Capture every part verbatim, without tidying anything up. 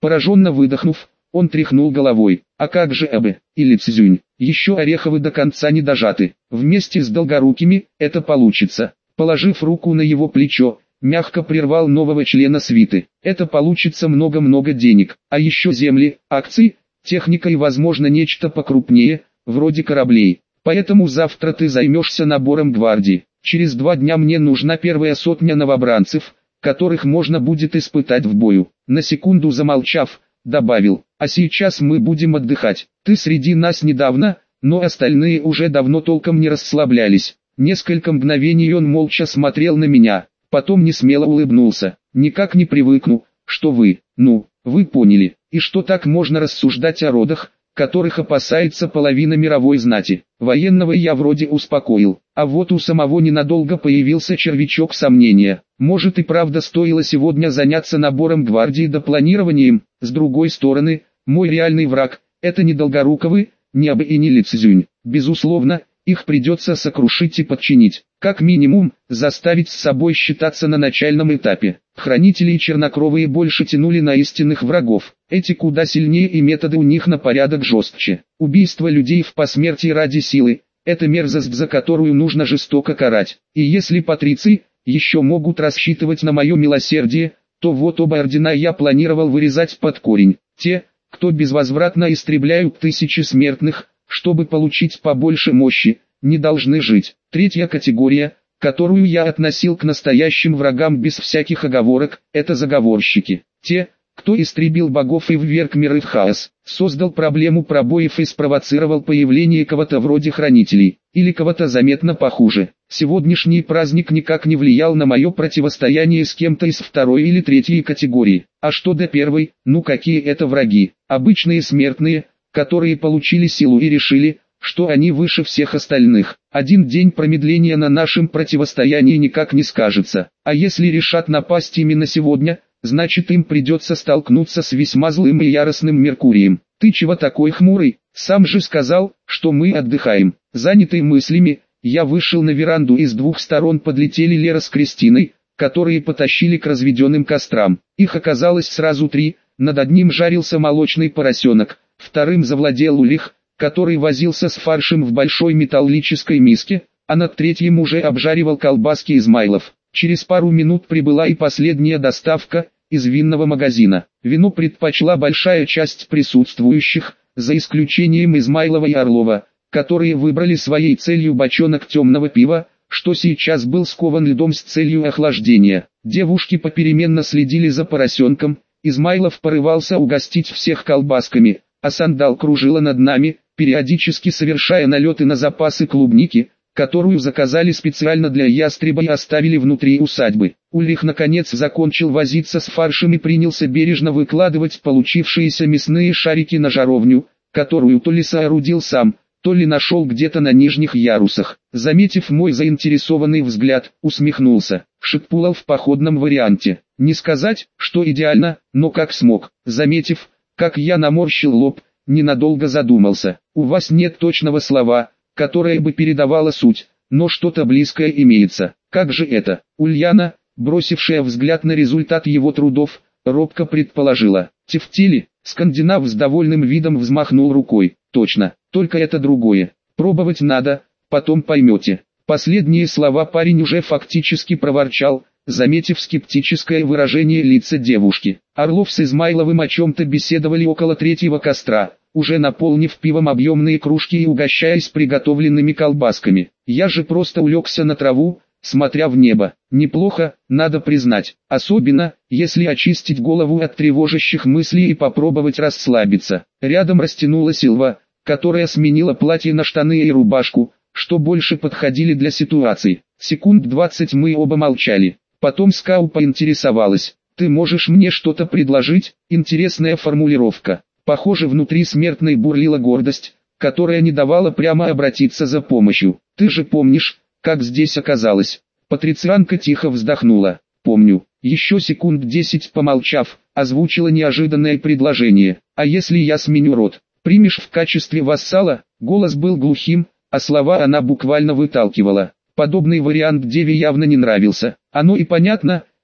Пораженно выдохнув, он тряхнул головой. А как же Эбе или Цзюнь? Еще ореховы до конца не дожаты. Вместе с Долгорукими это получится. Положив руку на его плечо, мягко прервал нового члена свиты. Это получится много-много денег. А еще земли, акции, техника и возможно нечто покрупнее, вроде кораблей. Поэтому завтра ты займешься набором гвардии. Через два дня мне нужна первая сотня новобранцев, которых можно будет испытать в бою. На секунду замолчав, добавил: а сейчас мы будем отдыхать. Ты среди нас недавно, но остальные уже давно толком не расслаблялись. Несколько мгновений он молча смотрел на меня, потом несмело улыбнулся. Никак не привыкну, что вы, ну, вы поняли, и что так можно рассуждать о родах, которых опасается половина мировой знати. Военного я вроде успокоил, а вот у самого ненадолго появился червячок сомнения. Может и правда стоило сегодня заняться набором гвардии да планированием. С другой стороны, мой реальный враг – это не Долгоруковы, не Абы и не Ли Цзюнь. Безусловно, их придется сокрушить и подчинить. Как минимум, заставить с собой считаться на начальном этапе. Хранители и чернокровые больше тянули на истинных врагов. Эти куда сильнее и методы у них на порядок жестче. Убийство людей в посмертии ради силы – это мерзость, за которую нужно жестоко карать. И если патриции еще могут рассчитывать на мое милосердие, то вот оба ордена я планировал вырезать под корень. Те, кто безвозвратно истребляют тысячи смертных, чтобы получить побольше мощи, не должны жить. Третья категория, которую я относил к настоящим врагам без всяких оговорок, это заговорщики. Те, кто истребил богов и вверг миры в хаос, создал проблему пробоев и спровоцировал появление кого-то вроде хранителей, или кого-то заметно похуже. Сегодняшний праздник никак не влиял на мое противостояние с кем-то из второй или третьей категории. А что до первой, ну какие это враги? Обычные смертные, которые получили силу и решили, что они выше всех остальных. Один день промедления на нашем противостоянии никак не скажется. А если решат напасть именно сегодня, значит им придется столкнуться с весьма злым и яростным Меркурием. Ты чего такой хмурый? Сам же сказал, что мы отдыхаем. Занятый мыслями, я вышел на веранду, и с двух сторон подлетели Лера с Кристиной, которые потащили к разведенным кострам. Их оказалось сразу три, над одним жарился молочный поросенок, вторым завладел Улих, который возился с фаршем в большой металлической миске, а над третьим уже обжаривал колбаски Измайлов. Через пару минут прибыла и последняя доставка из винного магазина. Вино предпочла большая часть присутствующих, за исключением Измайлова и Орлова, которые выбрали своей целью бочонок темного пива, что сейчас был скован льдом с целью охлаждения. Девушки попеременно следили за поросенком, Измайлов порывался угостить всех колбасками, а Сандал кружила над нами, периодически совершая налеты на запасы клубники, которую заказали специально для ястреба и оставили внутри усадьбы. Ульрих наконец закончил возиться с фаршем и принялся бережно выкладывать получившиеся мясные шарики на жаровню, которую то ли соорудил сам, то ли нашел где-то на нижних ярусах. Заметив мой заинтересованный взгляд, усмехнулся. Шитпулал в походном варианте. Не сказать, что идеально, но как смог. Заметив, как я наморщил лоб, ненадолго задумался. У вас нет точного слова, которое бы передавало суть, но что-то близкое имеется. Как же это? Ульяна, бросившая взгляд на результат его трудов, робко предположила. Тефтили. Скандинав с довольным видом взмахнул рукой. Точно, только это другое. Пробовать надо, потом поймете. Последние слова парень уже фактически проворчал, заметив скептическое выражение лица девушки. Орлов с Измайловым о чем-то беседовали около третьего костра, уже наполнив пивом объемные кружки и угощаясь приготовленными колбасками. Я же просто улегся на траву, смотря в небо. Неплохо, надо признать, особенно, если очистить голову от тревожащих мыслей и попробовать расслабиться. Рядом растянулась Силва, которая сменила платье на штаны и рубашку, что больше подходили для ситуации. Секунд двадцать мы оба молчали. Потом Скау поинтересовалась: «Ты можешь мне что-то предложить?» Интересная формулировка. Похоже, внутри смертной бурлила гордость, которая не давала прямо обратиться за помощью. «Ты же помнишь, как здесь оказалось?» Патрицианка тихо вздохнула. «Помню». Еще секунд десять помолчав, озвучила неожиданное предложение. «А если я сменю род? Примешь в качестве вассала?» Голос был глухим, а слова она буквально выталкивала. Подобный вариант деве явно не нравился. Оно и понятно,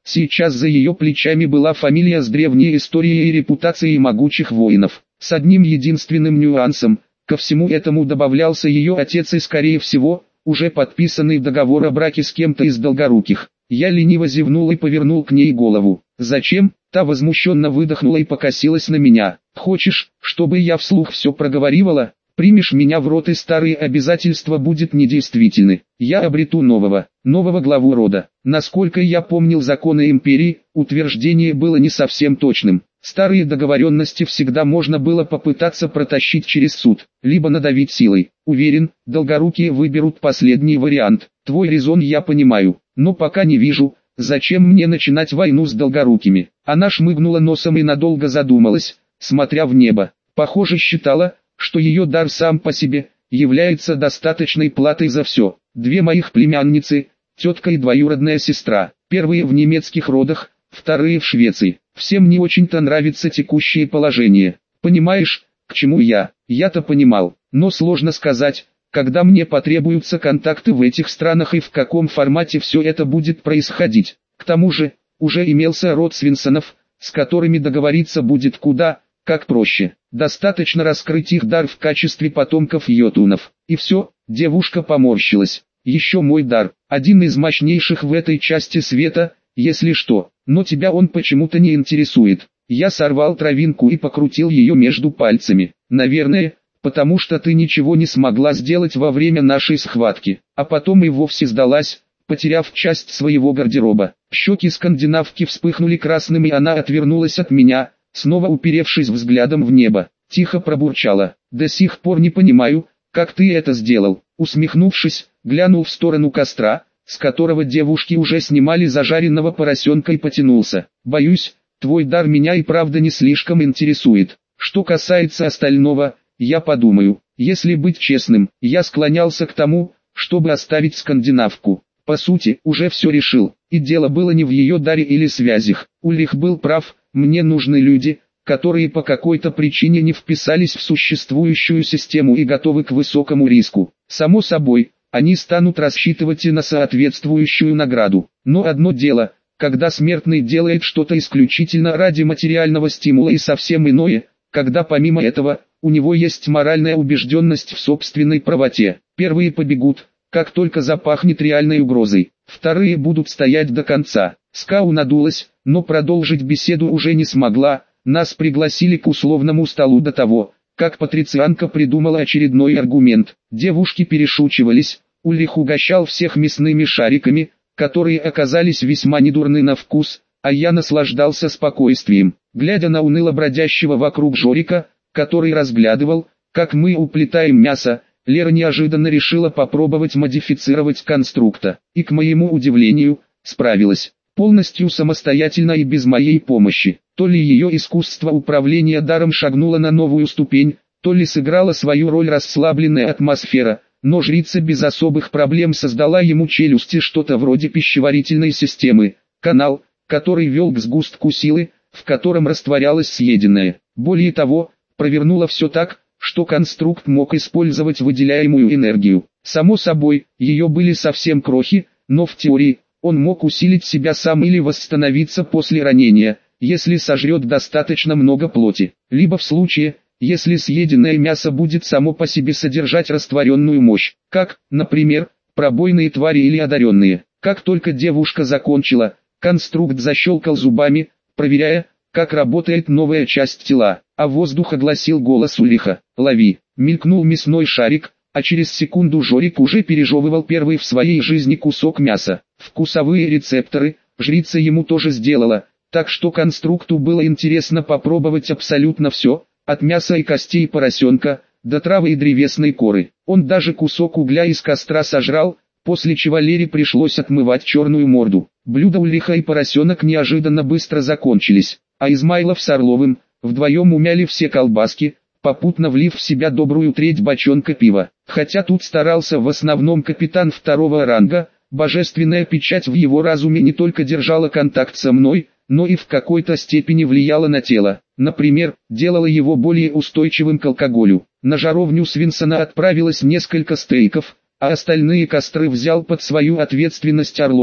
Сейчас за ее плечами была фамилия с древней историей и репутацией могучих воинов. С одним единственным нюансом, ко всему этому добавлялся ее отец и, скорее всего, уже подписанный договор о браке с кем-то из Долгоруких. Я лениво зевнул и повернул к ней голову. «Зачем?» Та возмущенно выдохнула и покосилась на меня. «Хочешь, чтобы я вслух все проговаривала? Примешь меня в рот, и старые обязательства будут недействительны. Я обрету нового, нового главу рода». Насколько я помнил законы империи, утверждение было не совсем точным. Старые договоренности всегда можно было попытаться протащить через суд, либо надавить силой. Уверен, Долгорукие выберут последний вариант. Твой резон я понимаю, но пока не вижу, зачем мне начинать войну с Долгорукими. Она шмыгнула носом и надолго задумалась, смотря в небо. Похоже, считала, что ее дар сам по себе является достаточной платой за все. Две моих племянницы, тетка и двоюродная сестра, первые в немецких родах, вторые в Швеции. Всем не очень-то нравится текущее положение. Понимаешь, к чему я? Я-то понимал, но сложно сказать, когда мне потребуются контакты в этих странах и в каком формате все это будет происходить. К тому же, уже имелся род Свинсонов, с которыми договориться будет куда, как проще. Достаточно раскрыть их дар в качестве потомков йотунов. И все, девушка поморщилась. Еще мой дар, один из мощнейших в этой части света, если что, но тебя он почему-то не интересует. Я сорвал травинку и покрутил ее между пальцами. Наверное, потому что ты ничего не смогла сделать во время нашей схватки, а потом и вовсе сдалась, потеряв часть своего гардероба. Щеки скандинавки вспыхнули красным, и она отвернулась от меня, снова уперевшись взглядом в небо. Тихо пробурчала: «До сих пор не понимаю, как ты это сделал». Усмехнувшись, глянул в сторону костра, с которого девушки уже снимали зажаренного поросенка, и потянулся. «Боюсь, твой дар меня и правда не слишком интересует. Что касается остального, я подумаю. Если быть честным, я склонялся к тому, чтобы оставить скандинавку. По сути, уже все решил, и дело было не в ее даре или связях. Ульрих был прав, мне нужны люди, которые по какой-то причине не вписались в существующую систему и готовы к высокому риску. Само собой, они станут рассчитывать и на соответствующую награду. Но одно дело, когда смертный делает что-то исключительно ради материального стимула, и совсем иное, когда помимо этого, у него есть моральная убежденность в собственной правоте. Первые побегут, как только запахнет реальной угрозой. Вторые будут стоять до конца. Скау надулась, но продолжить беседу уже не смогла. Нас пригласили к условному столу до того, как патрицианка придумала очередной аргумент. Девушки перешучивались, Ульрих угощал всех мясными шариками, которые оказались весьма недурны на вкус, а я наслаждался спокойствием, глядя на уныло бродящего вокруг Жорика, который разглядывал, как мы уплетаем мясо. Лера неожиданно решила попробовать модифицировать конструкта, и, к моему удивлению, справилась. Полностью самостоятельно и без моей помощи. То ли ее искусство управления даром шагнуло на новую ступень, то ли сыграла свою роль расслабленная атмосфера, но жрица без особых проблем создала ему челюсти, что-то вроде пищеварительной системы, канал, который вел к сгустку силы, в котором растворялось съеденное. Более того, провернула все так, что конструкт мог использовать выделяемую энергию. Само собой, ее были совсем крохи, но в теории, он мог усилить себя сам или восстановиться после ранения, если сожрет достаточно много плоти, либо в случае, если съеденное мясо будет само по себе содержать растворенную мощь, как, например, пробойные твари или одаренные. Как только девушка закончила, конструкт защелкал зубами, проверяя, как работает новая часть тела, а воздух огласил голос Ульриха: «Лови!» Мелькнул мясной шарик, а через секунду Жорик уже пережевывал первый в своей жизни кусок мяса. Вкусовые рецепторы жрица ему тоже сделала, так что конструкту было интересно попробовать абсолютно все, от мяса и костей поросенка, до травы и древесной коры. Он даже кусок угля из костра сожрал, после чего Лере пришлось отмывать черную морду. Блюда Ульриха и поросенок неожиданно быстро закончились, а Измайлов с Орловым вдвоем умяли все колбаски, попутно влив в себя добрую треть бочонка пива. Хотя тут старался в основном капитан второго ранга, божественная печать в его разуме не только держала контакт со мной, но и в какой-то степени влияла на тело. Например, делала его более устойчивым к алкоголю. На жаровню Свинсона отправилось несколько стейков, а остальные костры взял под свою ответственность Орлов,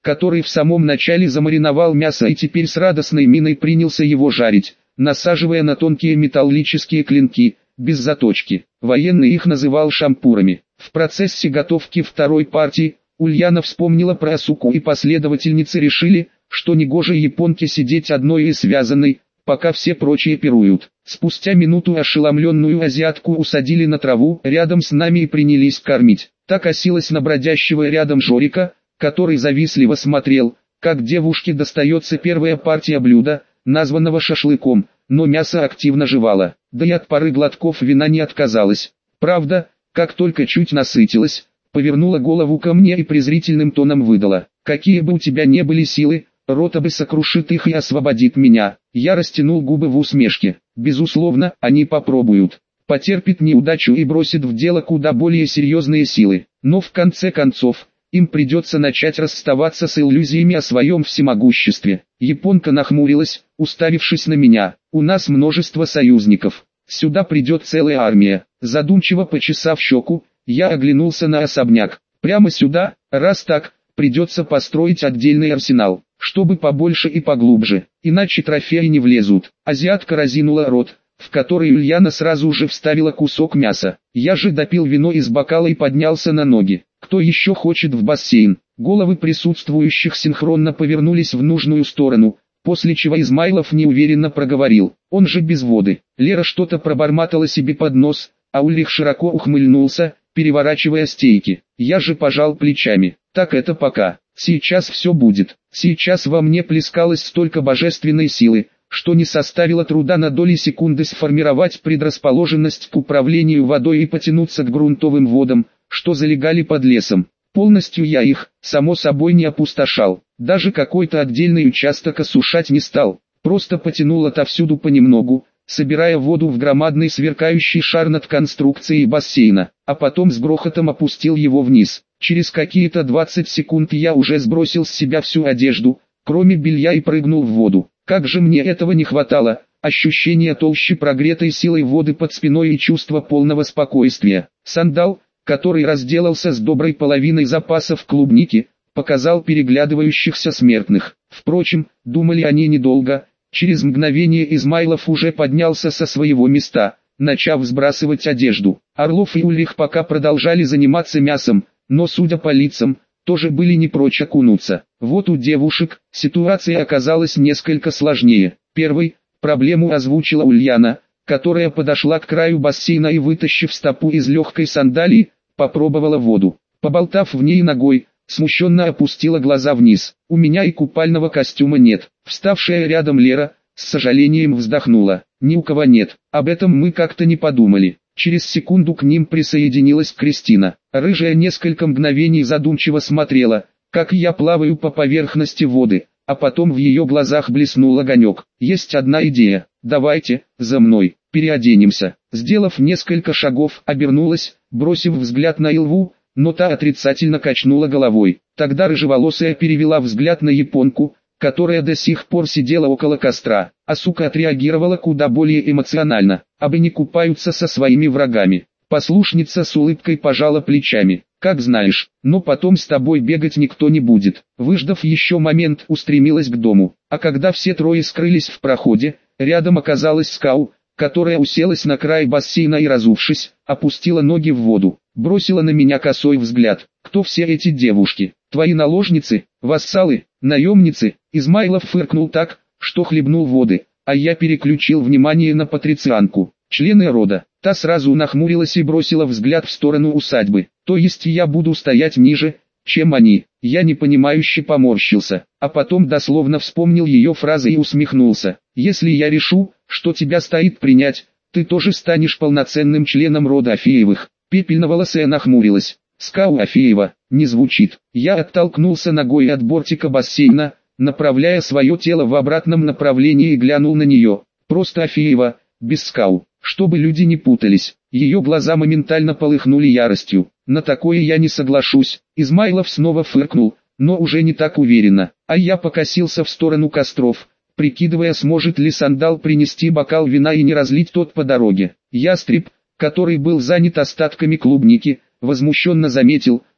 который в самом начале замариновал мясо и теперь с радостной миной принялся его жарить, насаживая на тонкие металлические клинки, без заточки. Военный их называл шампурами. В процессе готовки второй партии, Ульяна вспомнила про Асуку, и последовательницы решили, что негоже японке сидеть одной и связанной, пока все прочие пируют. Спустя минуту ошеломленную азиатку усадили на траву рядом с нами и принялись кормить. Так косилась на бродящего рядом Жорика, который завистливо смотрел, как девушке достается первая партия блюда, названного шашлыком, но мясо активно жевало, да и от пары глотков вина не отказалась. Правда, как только чуть насытилась, повернула голову ко мне и презрительным тоном выдала: «Какие бы у тебя не были силы, рота бы сокрушит их и освободит меня». Я растянул губы в усмешке. Безусловно, они попробуют. Потерпит неудачу и бросит в дело куда более серьезные силы. Но в конце концов, им придется начать расставаться с иллюзиями о своем всемогуществе. Японка нахмурилась, уставившись на меня. «У нас множество союзников. Сюда придет целая армия». Задумчиво почесав щеку, я оглянулся на особняк. «Прямо сюда? Раз так, придется построить отдельный арсенал, чтобы побольше и поглубже, иначе трофеи не влезут». Азиатка разинула рот, в который Ульяна сразу же вставила кусок мяса. Я же допил вино из бокала и поднялся на ноги. «Кто еще хочет в бассейн?» Головы присутствующих синхронно повернулись в нужную сторону, после чего Измайлов неуверенно проговорил: «Он же без воды». Лера что-то пробормотала себе под нос, а Ульрих широко ухмыльнулся, переворачивая стейки. Я же пожал плечами. «Так это пока. Сейчас все будет». Сейчас во мне плескалось столько божественной силы, что не составило труда на доли секунды сформировать предрасположенность к управлению водой и потянуться к грунтовым водам, что залегали под лесом. Полностью я их, само собой, не опустошал, даже какой-то отдельный участок осушать не стал, просто потянул отовсюду понемногу, собирая воду в громадный сверкающий шар над конструкцией бассейна, а потом с грохотом опустил его вниз. Через какие-то двадцать секунд я уже сбросил с себя всю одежду, кроме белья, и прыгнул в воду. Как же мне этого не хватало, ощущение толщи прогретой силой воды под спиной и чувство полного спокойствия. Сандал, который разделался с доброй половиной запасов клубники, показал переглядывающихся смертных. Впрочем, думали они недолго. Через мгновение Измайлов уже поднялся со своего места, начав сбрасывать одежду. Орлов и Ульрих пока продолжали заниматься мясом, но, судя по лицам, тоже были не прочь окунуться. Вот у девушек ситуация оказалась несколько сложнее. Первой проблему озвучила Ульяна, которая подошла к краю бассейна и, вытащив стопу из легкой сандалии, попробовала воду. Поболтав в ней ногой, смущенно опустила глаза вниз. «У меня и купального костюма нет». Вставшая рядом Лера с сожалением вздохнула. «Ни у кого нет, об этом мы как-то не подумали». Через секунду к ним присоединилась Кристина. Рыжая несколько мгновений задумчиво смотрела, как я плаваю по поверхности воды, а потом в ее глазах блеснул огонек. «Есть одна идея. Давайте, за мной, переоденемся». Сделав несколько шагов, обернулась, бросив взгляд на Илву, но та отрицательно качнула головой. Тогда рыжеволосая перевела взгляд на японку, которая до сих пор сидела около костра. Асука отреагировала куда более эмоционально. «Абы не купаются со своими врагами». Послушница с улыбкой пожала плечами. «Как знаешь, но потом с тобой бегать никто не будет». Выждав еще момент, устремилась к дому. А когда все трое скрылись в проходе, рядом оказалась Скау, которая уселась на край бассейна и, разувшись, опустила ноги в воду. Бросила на меня косой взгляд. «Кто все эти девушки? Твои наложницы, вассалы, наемницы?» Измайлов фыркнул так, что хлебнул воды, а я переключил внимание на патрицианку. «Члены рода». Та сразу нахмурилась и бросила взгляд в сторону усадьбы. «То есть я буду стоять ниже, чем они?» Я непонимающе поморщился, а потом дословно вспомнил ее фразы и усмехнулся. «Если я решу, что тебя стоит принять, ты тоже станешь полноценным членом рода Афеевых». Пепельноволосая нахмурилась. «Скау Афеева, не звучит». Я оттолкнулся ногой от бортика бассейна, направляя свое тело в обратном направлении, и глянул на нее. «Просто Афеева, без Скау, чтобы люди не путались». Ее глаза моментально полыхнули яростью. «На такое я не соглашусь». Измайлов снова фыркнул, но уже не так уверенно, а я покосился в сторону костров, прикидывая, сможет ли Сандал принести бокал вина и не разлить тот по дороге. Ястреб, который был занят остатками клубники, возмущенно заметил,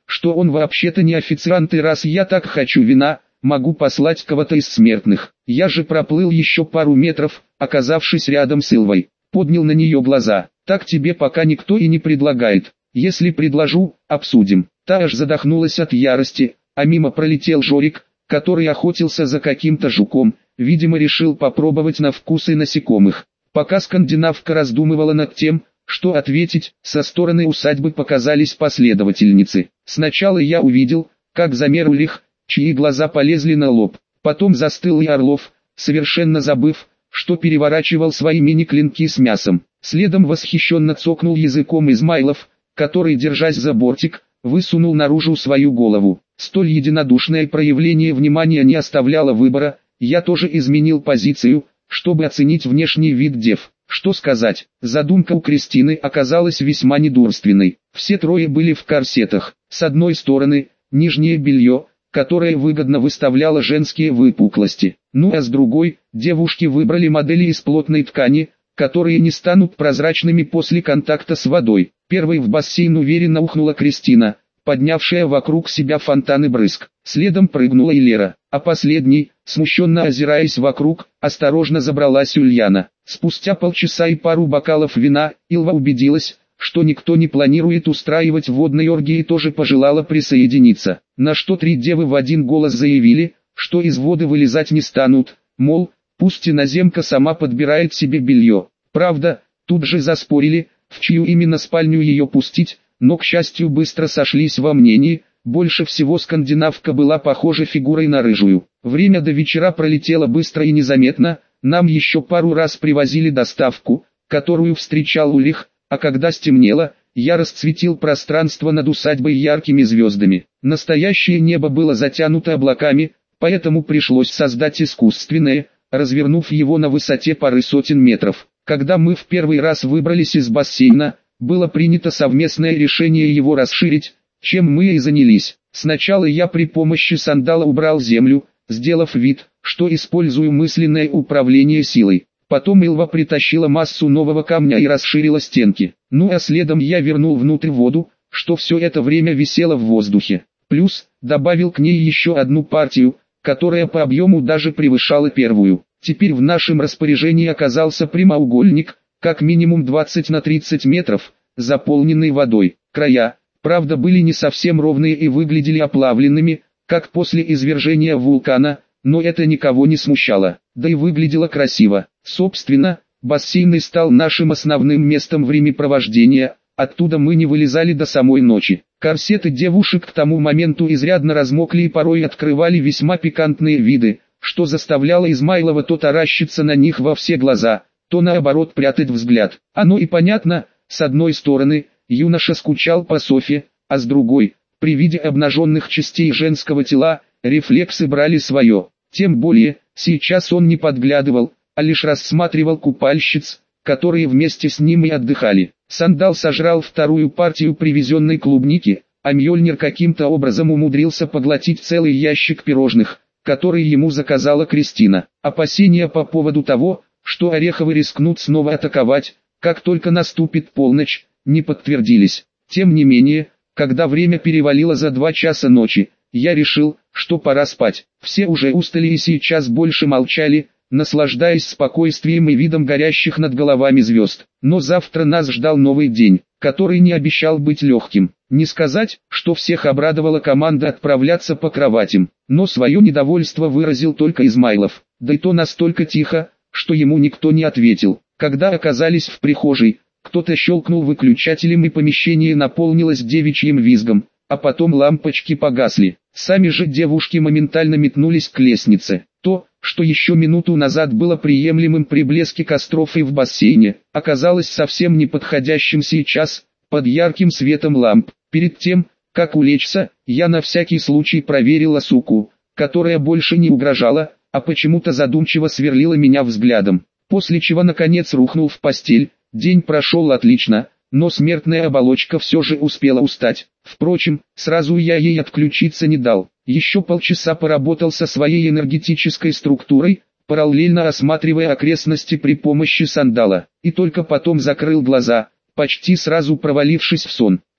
что он вообще-то не официант, и раз я так хочу вина, могу послать кого-то из смертных. Я же проплыл еще пару метров, оказавшись рядом с Илвой. Поднял на нее глаза. Так тебе пока никто и не предлагает. Если предложу, обсудим. Та аж задохнулась от ярости, а мимо пролетел Жорик, который охотился за каким-то жуком, видимо решил попробовать на вкус и насекомых. Пока скандинавка раздумывала над тем, что ответить, со стороны усадьбы показались последовательницы. Сначала я увидел, как замер Ульрих, чьи глаза полезли на лоб. Потом застыл и Орлов, совершенно забыв, что переворачивал свои мини-клинки с мясом. Следом восхищенно цокнул языком Измайлов, который, держась за бортик, высунул наружу свою голову. Столь единодушное проявление внимания не оставляло выбора, я тоже изменил позицию, чтобы оценить внешний вид дев. Что сказать, задумка у Кристины оказалась весьма недурственной. Все трое были в корсетах. С одной стороны, нижнее белье, которое выгодно выставляло женские выпуклости. Ну а с другой, девушки выбрали модели из плотной ткани, которые не станут прозрачными после контакта с водой. Первой в бассейн уверенно ухнула Кристина, поднявшая вокруг себя фонтаны брызг. Следом прыгнула и Лера, а последней, смущенно озираясь вокруг, осторожно забралась Ульяна. Спустя полчаса и пару бокалов вина, Илва убедилась, что никто не планирует устраивать водные оргии, и тоже пожелала присоединиться. На что три девы в один голос заявили, что из воды вылезать не станут, мол, пусть иноземка сама подбирает себе белье. Правда, тут же заспорили, в чью именно спальню ее пустить, но к счастью быстро сошлись во мнении, больше всего скандинавка была похожа фигурой на рыжую. Время до вечера пролетело быстро и незаметно, нам еще пару раз привозили доставку, которую встречал Ульрих, а когда стемнело, я расцветил пространство над усадьбой яркими звездами. Настоящее небо было затянуто облаками, поэтому пришлось создать искусственное, развернув его на высоте пары сотен метров. Когда мы в первый раз выбрались из бассейна, было принято совместное решение его расширить, чем мы и занялись. Сначала я при помощи сандала убрал землю, сделав вид, что использую мысленное управление силой. Потом Илва притащила массу нового камня и расширила стенки. Ну а следом я вернул внутрь воду, что все это время висело в воздухе. Плюс, добавил к ней еще одну партию, которая по объему даже превышала первую. Теперь в нашем распоряжении оказался прямоугольник, как минимум двадцать на тридцать метров, заполненный водой. Края, правда, были не совсем ровные и выглядели оплавленными, как после извержения вулкана, но это никого не смущало, да и выглядело красиво. Собственно, бассейн и стал нашим основным местом времяпровождения, оттуда мы не вылезали до самой ночи. Корсеты девушек к тому моменту изрядно размокли и порой открывали весьма пикантные виды, что заставляло Измайлова то таращиться на них во все глаза, то наоборот прятать взгляд. Оно и понятно, с одной стороны, юноша скучал по Софье, а с другой, при виде обнаженных частей женского тела, рефлексы брали свое. Тем более, сейчас он не подглядывал, а лишь рассматривал купальщиц, которые вместе с ним и отдыхали. Сандал сожрал вторую партию привезенной клубники, а Мьёльнир каким-то образом умудрился поглотить целый ящик пирожных, которые ему заказала Кристина. Опасения по поводу того, что Ореховы рискнут снова атаковать, как только наступит полночь, не подтвердились. Тем не менее, когда время перевалило за два часа ночи, я решил, что пора спать. Все уже устали и сейчас больше молчали, наслаждаясь спокойствием и видом горящих над головами звезд. Но завтра нас ждал новый день, который не обещал быть легким. Не сказать, что всех обрадовала команда отправляться по кроватям, но свое недовольство выразил только Измайлов, да и то настолько тихо, что ему никто не ответил. Когда оказались в прихожей, кто-то щелкнул выключателем и помещение наполнилось девичьим визгом, а потом лампочки погасли. Сами же девушки моментально метнулись к лестнице. То, что еще минуту назад было приемлемым при блеске костров и в бассейне, оказалось совсем неподходящим сейчас, под ярким светом ламп. Перед тем, как улечься, я на всякий случай проверил Асуку, которая больше не угрожала, а почему-то задумчиво сверлила меня взглядом. После чего наконец рухнул в постель. День прошел отлично, но смертная оболочка все же успела устать. Впрочем, сразу я ей отключиться не дал. Еще полчаса поработал со своей энергетической структурой, параллельно осматривая окрестности при помощи сандала, и только потом закрыл глаза, почти сразу провалившись в сон.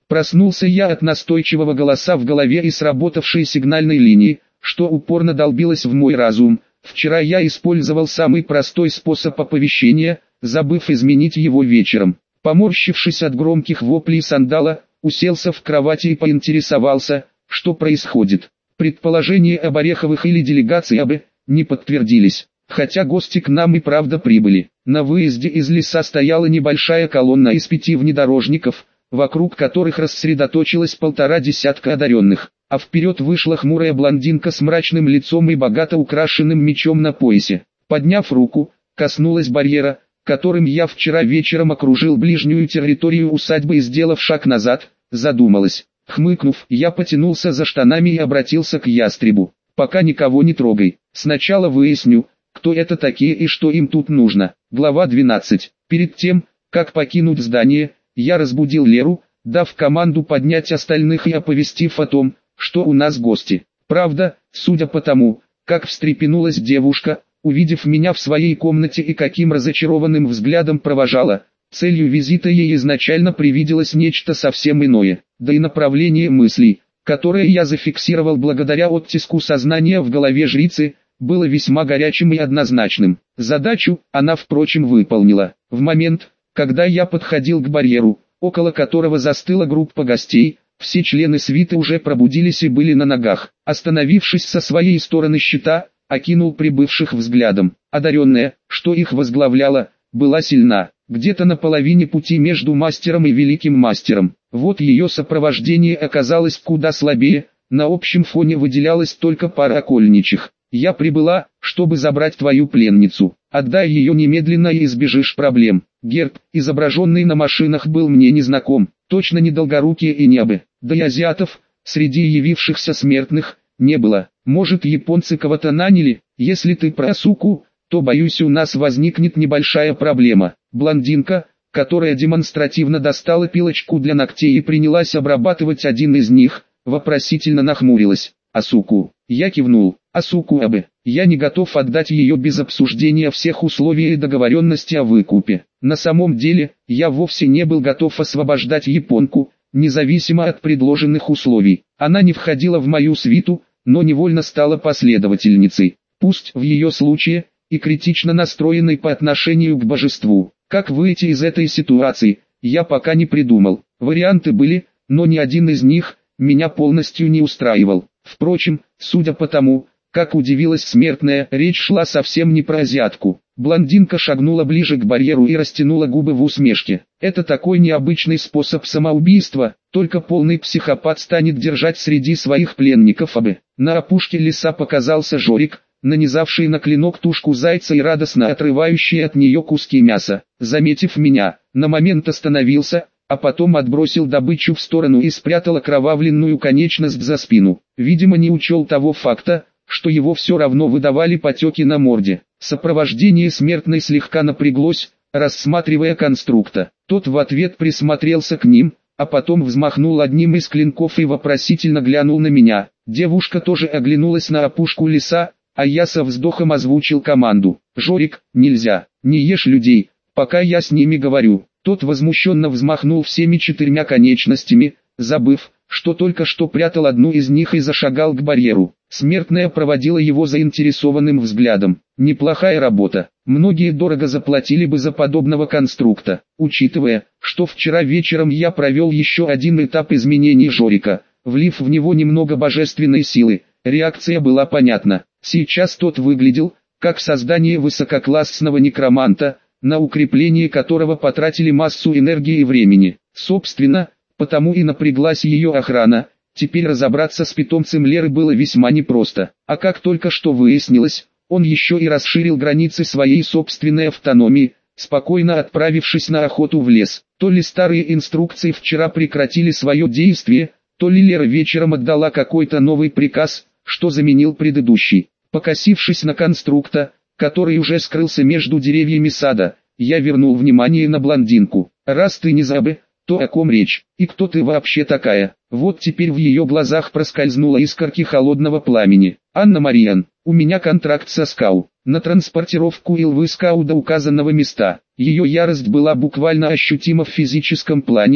Проснулся я от настойчивого голоса в голове и сработавшей сигнальной линии, что упорно долбилось в мой разум. Вчера я использовал самый простой способ оповещения, забыв изменить его вечером. Поморщившись от громких воплей сандала, уселся в кровати и поинтересовался, что происходит. Предположения об Ореховых или делегации об не подтвердились, хотя гости к нам и правда прибыли. На выезде из леса стояла небольшая колонна из пяти внедорожников, вокруг которых рассредоточилось полтора десятка одаренных, а вперед вышла хмурая блондинка с мрачным лицом и богато украшенным мечом на поясе. Подняв руку, коснулась барьера, которым я вчера вечером окружил ближнюю территорию усадьбы и, сделав шаг назад, задумалась. Хмыкнув, я потянулся за штанами и обратился к ястребу. «Пока никого не трогай. Сначала выясню, кто это такие и что им тут нужно». Глава двенадцать. Перед тем, как покинуть здание, я разбудил Леру, дав команду поднять остальных и оповестив о том, что у нас гости. Правда, судя по тому, как встрепенулась девушка, увидев меня в своей комнате и каким разочарованным взглядом провожала, целью визита ей изначально привиделось нечто совсем иное, да и направление мыслей, которое я зафиксировал благодаря оттиску сознания в голове жрицы, было весьма горячим и однозначным. Задачу она, впрочем, выполнила. В момент, когда я подходил к барьеру, около которого застыла группа гостей, все члены свиты уже пробудились и были на ногах. Остановившись со своей стороны щита, окинул прибывших взглядом. Одаренная, что их возглавляла, была сильна, где-то на половине пути между мастером и великим мастером. Вот ее сопровождение оказалось куда слабее, на общем фоне выделялась только пара окольничих. «Я прибыла, чтобы забрать твою пленницу. Отдай ее немедленно и избежишь проблем». Герб, изображенный на машинах, был мне незнаком, точно не долгорукие и небы, да и азиатов, среди явившихся смертных, не было. Может, японцы кого-то наняли? Если ты про суку, то, боюсь, у нас возникнет небольшая проблема. Блондинка, которая демонстративно достала пилочку для ногтей и принялась обрабатывать один из них, вопросительно нахмурилась. «Асуку». Я кивнул. «Асуку Абе, я не готов отдать ее без обсуждения всех условий и договоренности о выкупе». На самом деле, я вовсе не был готов освобождать японку, независимо от предложенных условий. Она не входила в мою свиту, но невольно стала последовательницей, пусть в ее случае, и критично настроенной по отношению к божеству. Как выйти из этой ситуации, я пока не придумал. Варианты были, но ни один из них меня полностью не устраивал. Впрочем, судя по тому, как удивилась смертная, речь шла совсем не про азиатку. Блондинка шагнула ближе к барьеру и растянула губы в усмешке. Это такой необычный способ самоубийства, только полный психопат станет держать среди своих пленников Абе. На опушке леса показался Жорик, нанизавший на клинок тушку зайца и радостно отрывающий от нее куски мяса. Заметив меня, на момент остановился, а потом отбросил добычу в сторону и спрятал окровавленную конечность за спину. Видимо, не учел того факта, что его все равно выдавали потеки на морде. Сопровождение смертной слегка напряглось, рассматривая конструкта. Тот в ответ присмотрелся к ним, а потом взмахнул одним из клинков и вопросительно глянул на меня. Девушка тоже оглянулась на опушку леса, а я со вздохом озвучил команду. «Жорик, нельзя, не ешь людей, пока я с ними говорю». Тот возмущенно взмахнул всеми четырьмя конечностями, забыв, что только что прятал одну из них, и зашагал к барьеру. Смертная проводила его заинтересованным взглядом. Неплохая работа. Многие дорого заплатили бы за подобного конструкта. Учитывая, что вчера вечером я провел еще один этап изменений Жорика, влив в него немного божественной силы, реакция была понятна. Сейчас тот выглядел, как создание высококлассного некроманта, на укрепление которого потратили массу энергии и времени. Собственно, потому и напряглась ее охрана. Теперь разобраться с питомцем Леры было весьма непросто. А как только что выяснилось, он еще и расширил границы своей собственной автономии, спокойно отправившись на охоту в лес. То ли старые инструкции вчера прекратили свое действие, то ли Лера вечером отдала какой-то новый приказ, что заменил предыдущий. Покосившись на конструкта, который уже скрылся между деревьями сада, я вернул внимание на блондинку. «Раз ты не Забе, то о ком речь? И кто ты вообще такая?» Вот теперь в ее глазах проскользнула искорки холодного пламени. «Анна Мариан, у меня контракт со Скау, на транспортировку Илвы Скау до указанного места». Ее ярость была буквально ощутима в физическом плане,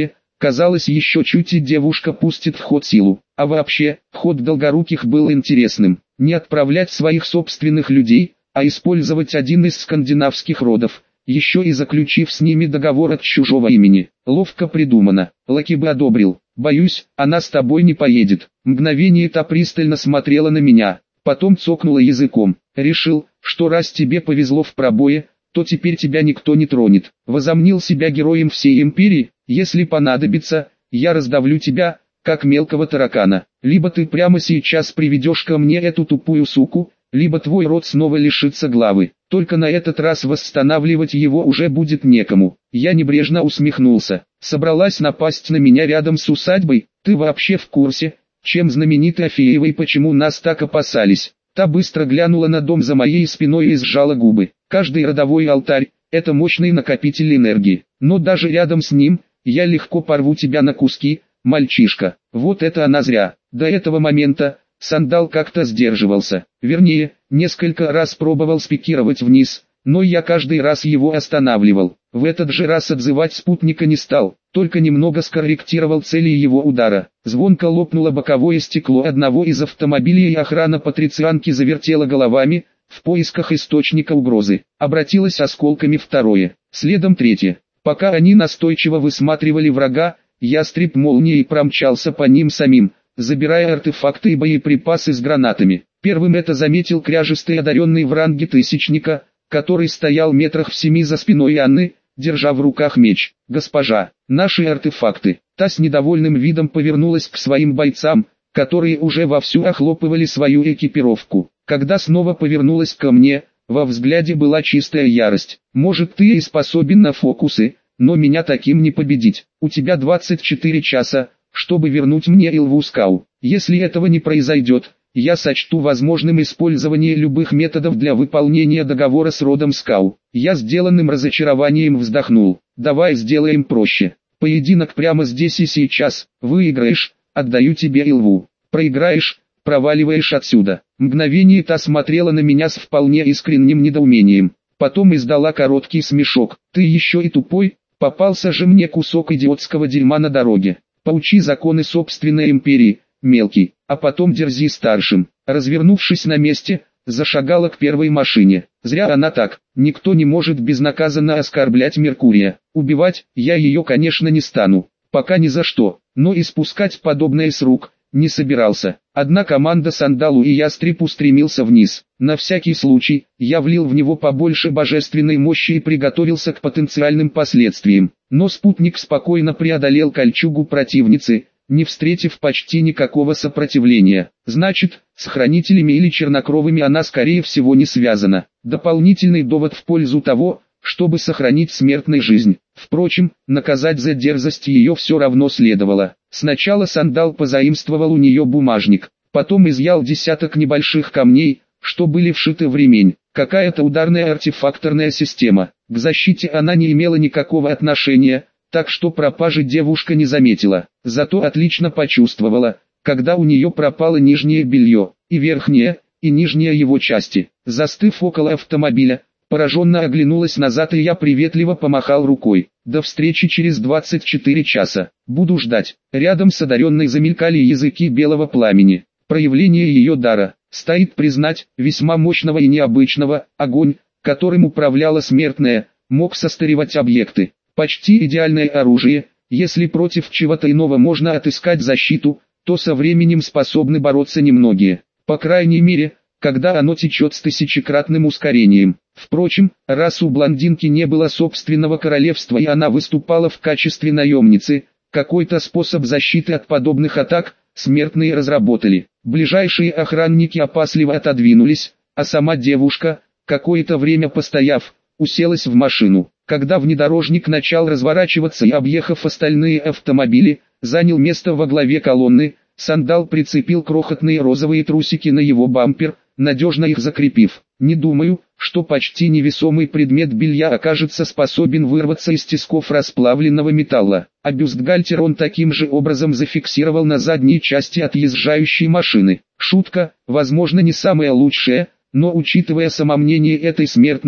Казалось, еще чуть и девушка пустит в ход силу. А вообще, ход Долгоруких был интересным. Не отправлять своих собственных людей, а использовать один из скандинавских родов, еще и заключив с ними договор от чужого имени. Ловко придумано. Лаки бы одобрил. Боюсь, она с тобой не поедет. Мгновение та пристально смотрела на меня, потом цокнула языком. Решил, что раз тебе повезло в пробое, то теперь тебя никто не тронет. Возомнил себя героем всей империи. Если понадобится, я раздавлю тебя, как мелкого таракана. Либо ты прямо сейчас приведешь ко мне эту тупую суку, либо твой род снова лишится главы. Только на этот раз восстанавливать его уже будет некому. Я небрежно усмехнулся. Собралась напасть на меня рядом с усадьбой? Ты вообще в курсе, чем знамениты Афеевы и почему нас так опасались? Та быстро глянула на дом за моей спиной и сжала губы. Каждый родовой алтарь – это мощный накопитель энергии. Но даже рядом с ним, я легко порву тебя на куски, мальчишка. Вот это она зря. До этого момента Сандал как-то сдерживался. Вернее, несколько раз пробовал спикировать вниз, но я каждый раз его останавливал. В этот же раз отзывать спутника не стал, только немного скорректировал цели его удара. Звонко лопнуло боковое стекло одного из автомобилей, и охрана патрицианки завертела головами в поисках источника угрозы. Обратилась осколками второе, следом третье. Пока они настойчиво высматривали врага, ястреб молнией промчался по ним самим, забирая артефакты и боеприпасы с гранатами. Первым это заметил кряжистый одаренный в ранге тысячника, который стоял метрах в семи за спиной Анны, держа в руках меч. «Госпожа, наши артефакты!» Та с недовольным видом повернулась к своим бойцам, которые уже вовсю охлопывали свою экипировку. Когда снова повернулась ко мне, во взгляде была чистая ярость. «Может, ты и способен на фокусы, но меня таким не победить. У тебя двадцать четыре часа, чтобы вернуть мне Илву Скау. Если этого не произойдет, я сочту возможным использование любых методов для выполнения договора с родом Скау». Я сделанным разочарованием вздохнул. «Давай сделаем проще. Поединок прямо здесь и сейчас. Выиграешь, отдаю тебе Илву. Проиграешь, проваливаешь отсюда». Мгновение та смотрела на меня с вполне искренним недоумением. Потом издала короткий смешок. «Ты еще и тупой? Попался же мне кусок идиотского дерьма на дороге. Поучи законы собственной империи, мелкий, а потом дерзи старшим». Развернувшись на месте, зашагала к первой машине. Зря она так. Никто не может безнаказанно оскорблять Меркурия. Убивать я ее, конечно, не стану. Пока ни за что. Но и спускать подобное с рук не собирался. Одна команда Сандалу и Ястреб устремился вниз. На всякий случай, я влил в него побольше божественной мощи и приготовился к потенциальным последствиям. Но спутник спокойно преодолел кольчугу противницы, не встретив почти никакого сопротивления. Значит, с хранителями или чернокровыми она скорее всего не связана. Дополнительный довод в пользу того, чтобы сохранить смертной жизнь. Впрочем, наказать за дерзость ее все равно следовало. Сначала Сандал позаимствовал у нее бумажник, потом изъял десяток небольших камней, что были вшиты в ремень. Какая-то ударная артефакторная система. К защите она не имела никакого отношения, так что пропажи девушка не заметила. Зато отлично почувствовала, когда у нее пропало нижнее белье, и верхнее, и нижнее его части. Застыв около автомобиля, пораженно оглянулась назад, и я приветливо помахал рукой. До встречи через двадцать четыре часа. Буду ждать. Рядом с одаренной замелькали языки белого пламени. Проявление ее дара, стоит признать, весьма мощного и необычного. Огонь, которым управляла смертная, мог состаривать объекты. Почти идеальное оружие. Если против чего-то иного можно отыскать защиту, то со временем способны бороться немногие. По крайней мере, когда оно течет с тысячекратным ускорением. Впрочем, раз у блондинки не было собственного королевства и она выступала в качестве наемницы, какой-то способ защиты от подобных атак смертные разработали. Ближайшие охранники опасливо отодвинулись, а сама девушка, какое-то время постояв, уселась в машину. Когда внедорожник начал разворачиваться и, объехав остальные автомобили, занял место во главе колонны, Сандал прицепил крохотные розовые трусики на его бампер, надежно их закрепив. Не думаю, что почти невесомый предмет белья окажется способен вырваться из тисков расплавленного металла, а бюстгальтер он таким же образом зафиксировал на задней части отъезжающей машины. Шутка, возможно, не самая лучшая, но учитывая самомнение этой смертной,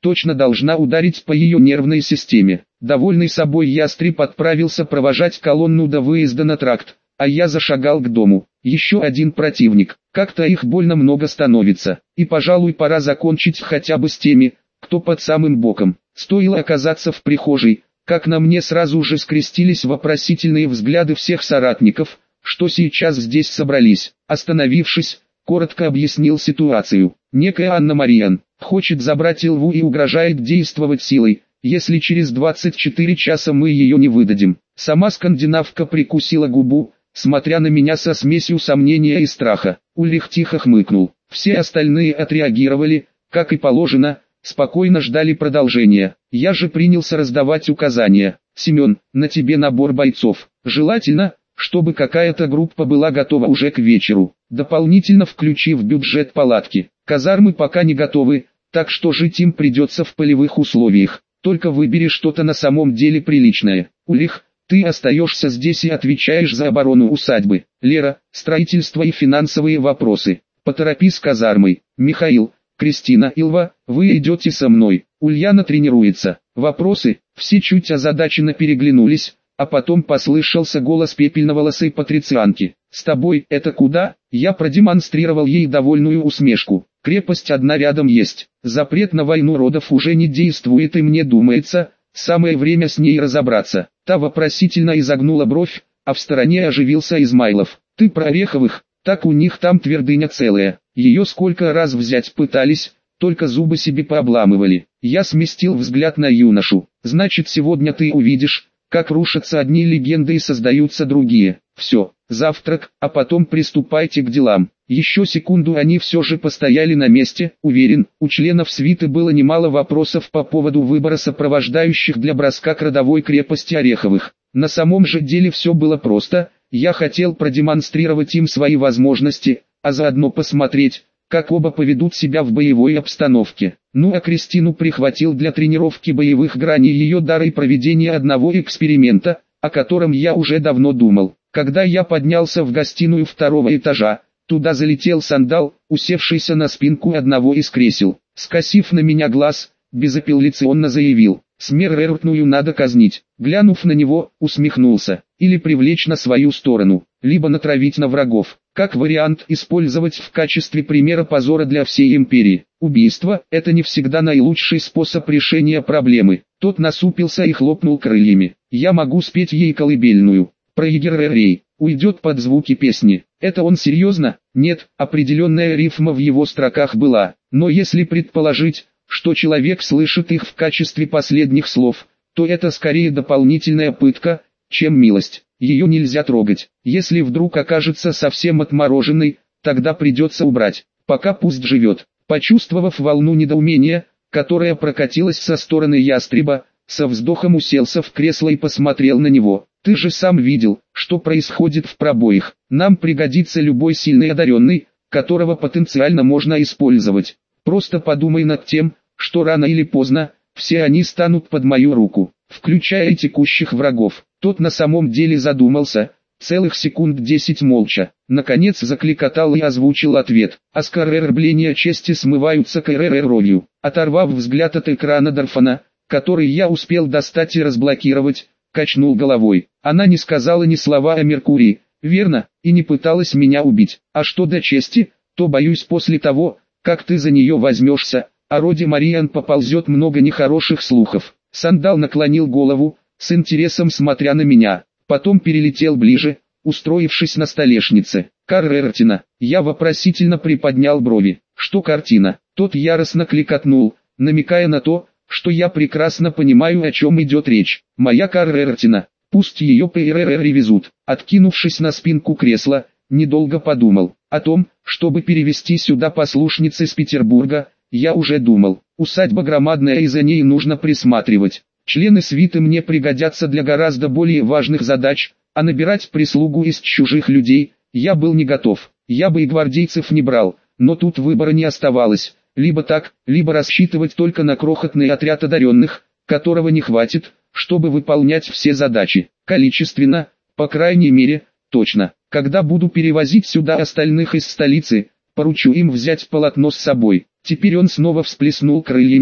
точно должна ударить по ее нервной системе. Довольный собой ястреб отправился провожать колонну до выезда на тракт, а я зашагал к дому. Еще один противник, как-то их больно много становится, и пожалуй пора закончить хотя бы с теми, кто под самым боком. Стоило оказаться в прихожей, как на мне сразу же скрестились вопросительные взгляды всех соратников, что сейчас здесь собрались. Остановившись, коротко объяснил ситуацию. Некая Анна Мариан хочет забрать Илву и угрожает действовать силой, если через двадцать четыре часа мы ее не выдадим. Сама скандинавка прикусила губу, смотря на меня со смесью сомнения и страха. Ульрих тихо хмыкнул. Все остальные отреагировали, как и положено, спокойно ждали продолжения. Я же принялся раздавать указания. Семен, на тебе набор бойцов. Желательно, чтобы какая-то группа была готова уже к вечеру, дополнительно включив в бюджет палатки. Казармы пока не готовы, так что жить им придется в полевых условиях. Только выбери что-то на самом деле приличное. Ульрих, ты остаешься здесь и отвечаешь за оборону усадьбы. Лера, строительство и финансовые вопросы. Поторопись с казармой. Михаил, Кристина, Илва, вы идете со мной. Ульяна тренируется. Вопросы? Все чуть озадаченно переглянулись, а потом послышался голос пепельноволосой патрицианки. «С тобой это куда?» Я продемонстрировал ей довольную усмешку. «Крепость одна рядом есть. Запрет на войну родов уже не действует, и мне думается, самое время с ней разобраться». Та вопросительно изогнула бровь, а в стороне оживился Измайлов. «Ты про Ореховых? Так у них там твердыня целая. Ее сколько раз взять пытались, только зубы себе пообламывали». Я сместил взгляд на юношу. «Значит, сегодня ты увидишь, как рушатся одни легенды и создаются другие. Все, завтрак, а потом приступайте к делам». Еще секунду они все же постояли на месте. Уверен, у членов свиты было немало вопросов по поводу выбора сопровождающих для броска к родовой крепости Ореховых. На самом же деле все было просто. Я хотел продемонстрировать им свои возможности, а заодно посмотреть, как оба поведут себя в боевой обстановке. Ну а Кристину прихватил для тренировки боевых граней ее дара и проведения одного эксперимента, о котором я уже давно думал. Когда я поднялся в гостиную второго этажа, туда залетел Сандал, усевшийся на спинку одного из кресел. Скосив на меня глаз, безапелляционно заявил: «Смертную надо казнить». Глянув на него, усмехнулся: «Или привлечь на свою сторону, либо натравить на врагов. Как вариант, использовать в качестве примера позора для всей империи. Убийство – это не всегда наилучший способ решения проблемы». Тот насупился и хлопнул крыльями. «Я могу спеть ей колыбельную. Про егерей. Уйдет под звуки песни». Это он серьезно? Нет, определенная рифма в его строках была. Но если предположить, что человек слышит их в качестве последних слов, то это скорее дополнительная пытка, чем милость. Ее нельзя трогать. Если вдруг окажется совсем отмороженной, тогда придется убрать. Пока пусть живет. Почувствовав волну недоумения, которая прокатилась со стороны ястреба, со вздохом уселся в кресло и посмотрел на него. «Ты же сам видел, что происходит в пробоях. Нам пригодится любой сильный одаренный, которого потенциально можно использовать. Просто подумай над тем, что рано или поздно, все они станут под мою руку, включая и текущих врагов». Тот на самом деле задумался, целых секунд десять молча. Наконец закликотал и озвучил ответ. Оскорбления чести смываются кровью. Оторвав взгляд от экрана Дарфана, который я успел достать и разблокировать, качнул головой. Она не сказала ни слова о Меркурии, верно, и не пыталась меня убить. А что до чести, то боюсь, после того, как ты за нее возьмешься, о роде Мариан поползет много нехороших слухов. Сандал наклонил голову, с интересом смотря на меня, потом перелетел ближе, устроившись на столешнице. «Картина». Я вопросительно приподнял брови. «Что картина?» Тот яростно кликотнул, намекая на то, что я прекрасно понимаю, о чем идет речь. «Моя картина. Пусть ее перевезут». Откинувшись на спинку кресла, недолго подумал. О том, чтобы перевести сюда послушниц из Петербурга, я уже думал. Усадьба громадная, и за ней нужно присматривать. Члены свиты мне пригодятся для гораздо более важных задач, а набирать прислугу из чужих людей я был не готов. Я бы и гвардейцев не брал, но тут выбора не оставалось. Либо так, либо рассчитывать только на крохотный отряд одаренных, которого не хватит, чтобы выполнять все задачи. Количественно, по крайней мере, точно. Когда буду перевозить сюда остальных из столицы, поручу им взять полотно с собой. Теперь он снова всплеснул крыльями,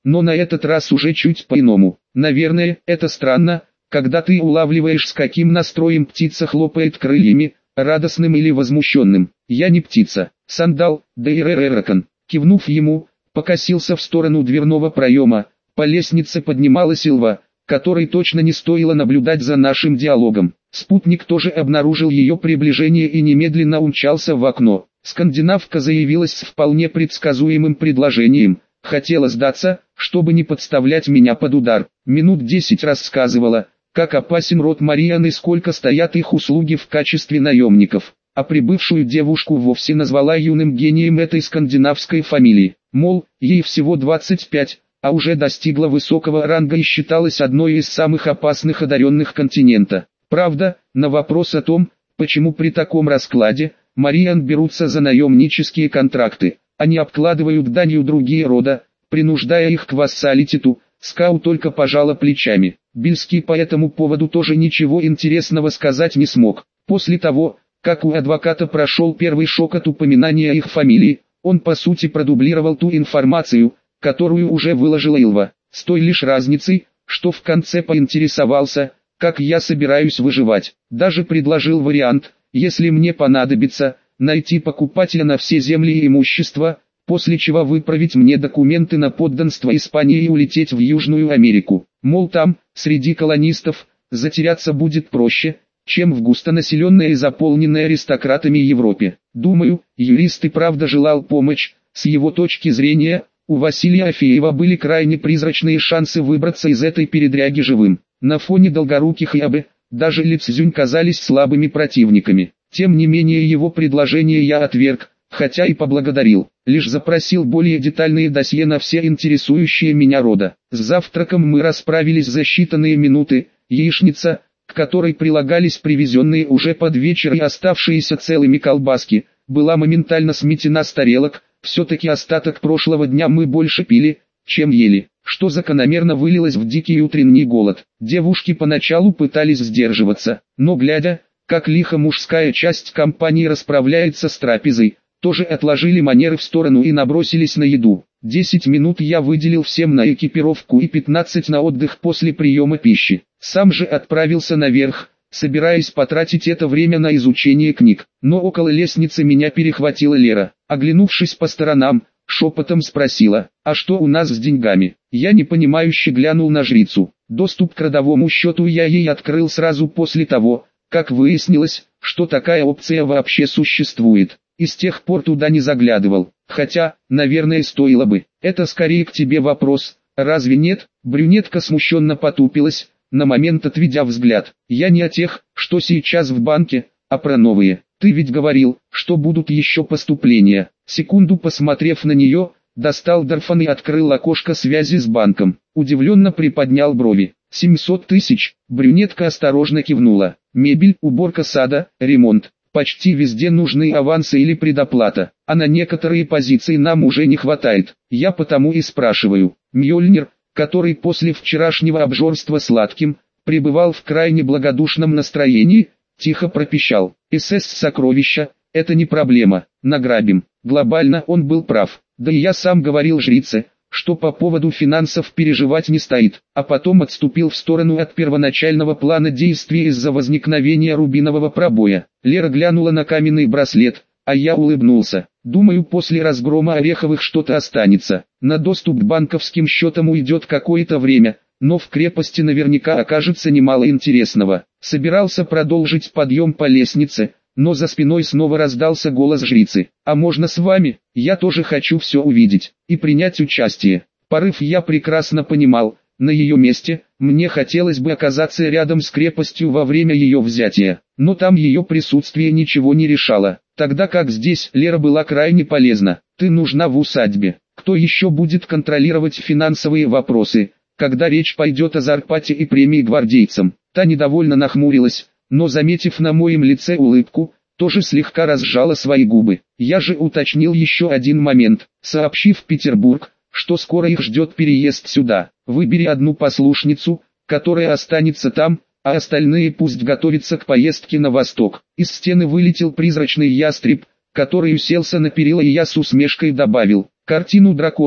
но на этот раз уже чуть по-иному. Наверное, это странно, когда ты улавливаешь, с каким настроем птица хлопает крыльями, радостным или возмущенным. Я не птица. Сандал, да и Ререракон. Кивнув ему, покосился в сторону дверного проема. По лестнице поднималась Илва, которой точно не стоило наблюдать за нашим диалогом. Спутник тоже обнаружил ее приближение и немедленно умчался в окно. Скандинавка заявилась с вполне предсказуемым предложением. Хотела сдаться, чтобы не подставлять меня под удар. Минут десять рассказывала, как опасен род Мариан и сколько стоят их услуги в качестве наемников. А прибывшую девушку вовсе назвала юным гением этой скандинавской фамилии. Мол, ей всего двадцать пять, а уже достигла высокого ранга и считалась одной из самых опасных одаренных континента. Правда, на вопрос о том, почему при таком раскладе Мариан берутся за наемнические контракты, они обкладывают данью другие рода, принуждая их к вассалитету, Скау только пожала плечами. Бильский по этому поводу тоже ничего интересного сказать не смог. После того, как у адвоката прошел первый шок от упоминания их фамилии, он по сути продублировал ту информацию, которую уже выложила Илва, с той лишь разницей, что в конце поинтересовался, как я собираюсь выживать. Даже предложил вариант, если мне понадобится, найти покупателя на все земли и имущество, после чего выправить мне документы на подданство Испании и улететь в Южную Америку. Мол, там, среди колонистов, затеряться будет проще, чем в густонаселенной и заполненной аристократами Европе. Думаю, юрист и правда желал помочь. С его точки зрения, у Василия Афеева были крайне призрачные шансы выбраться из этой передряги живым. На фоне Долгоруких и Абы, даже Ли Цзюнь казались слабыми противниками. Тем не менее его предложение я отверг, хотя и поблагодарил. Лишь запросил более детальные досье на все интересующие меня рода. С завтраком мы расправились за считанные минуты. Яичница, к которой прилагались привезенные уже под вечер и оставшиеся целыми колбаски, была моментально сметена с тарелок. Все-таки остаток прошлого дня мы больше пили, чем ели, что закономерно вылилось в дикий утренний голод. Девушки поначалу пытались сдерживаться, но глядя, как лихо мужская часть компании расправляется с трапезой, тоже отложили манеры в сторону и набросились на еду. Десять минут я выделил всем на экипировку и пятнадцать на отдых после приема пищи. Сам же отправился наверх, собираясь потратить это время на изучение книг. Но около лестницы меня перехватила Лера. Оглянувшись по сторонам, шепотом спросила, а что у нас с деньгами? Я непонимающе глянул на жрицу. Доступ к родовому счету я ей открыл сразу после того, как выяснилось, что такая опция вообще существует. И с тех пор туда не заглядывал. Хотя, наверное, стоило бы. Это скорее к тебе вопрос, разве нет? Брюнетка смущенно потупилась, на момент отведя взгляд. Я не о тех, что сейчас в банке, а про новые. Ты ведь говорил, что будут еще поступления. Секунду посмотрев на нее, достал Дарфан и открыл окошко связи с банком. Удивленно приподнял брови. семьсот тысяч. Брюнетка осторожно кивнула. Мебель, уборка сада, ремонт. Почти везде нужны авансы или предоплата, а на некоторые позиции нам уже не хватает. Я потому и спрашиваю. Мьёльнир, который после вчерашнего обжорства сладким, пребывал в крайне благодушном настроении, тихо пропищал. СС-сокровища, это не проблема, награбим. Глобально он был прав. Да и я сам говорил жрице, что по поводу финансов переживать не стоит, а потом отступил в сторону от первоначального плана действий из-за возникновения рубинового пробоя. Лера глянула на каменный браслет, а я улыбнулся. Думаю, после разгрома Ореховых что-то останется. На доступ к банковским счетам уйдет какое-то время, но в крепости наверняка окажется немало интересного. Собирался продолжить подъем по лестнице, но за спиной снова раздался голос жрицы. «А можно с вами? Я тоже хочу все увидеть и принять участие». Порыв я прекрасно понимал, на ее месте, мне хотелось бы оказаться рядом с крепостью во время ее взятия, но там ее присутствие ничего не решало, тогда как здесь Лера была крайне полезна. Ты нужна в усадьбе. Кто еще будет контролировать финансовые вопросы, когда речь пойдет о зарплате и премии гвардейцам? Та недовольно нахмурилась, но заметив на моем лице улыбку, тоже слегка разжала свои губы. Я же уточнил еще один момент, сообщив в Петербург, что скоро их ждет переезд сюда. Выбери одну послушницу, которая останется там, а остальные пусть готовятся к поездке на восток. Из стены вылетел призрачный ястреб, который уселся на перила, и я с усмешкой добавил: картину дракона,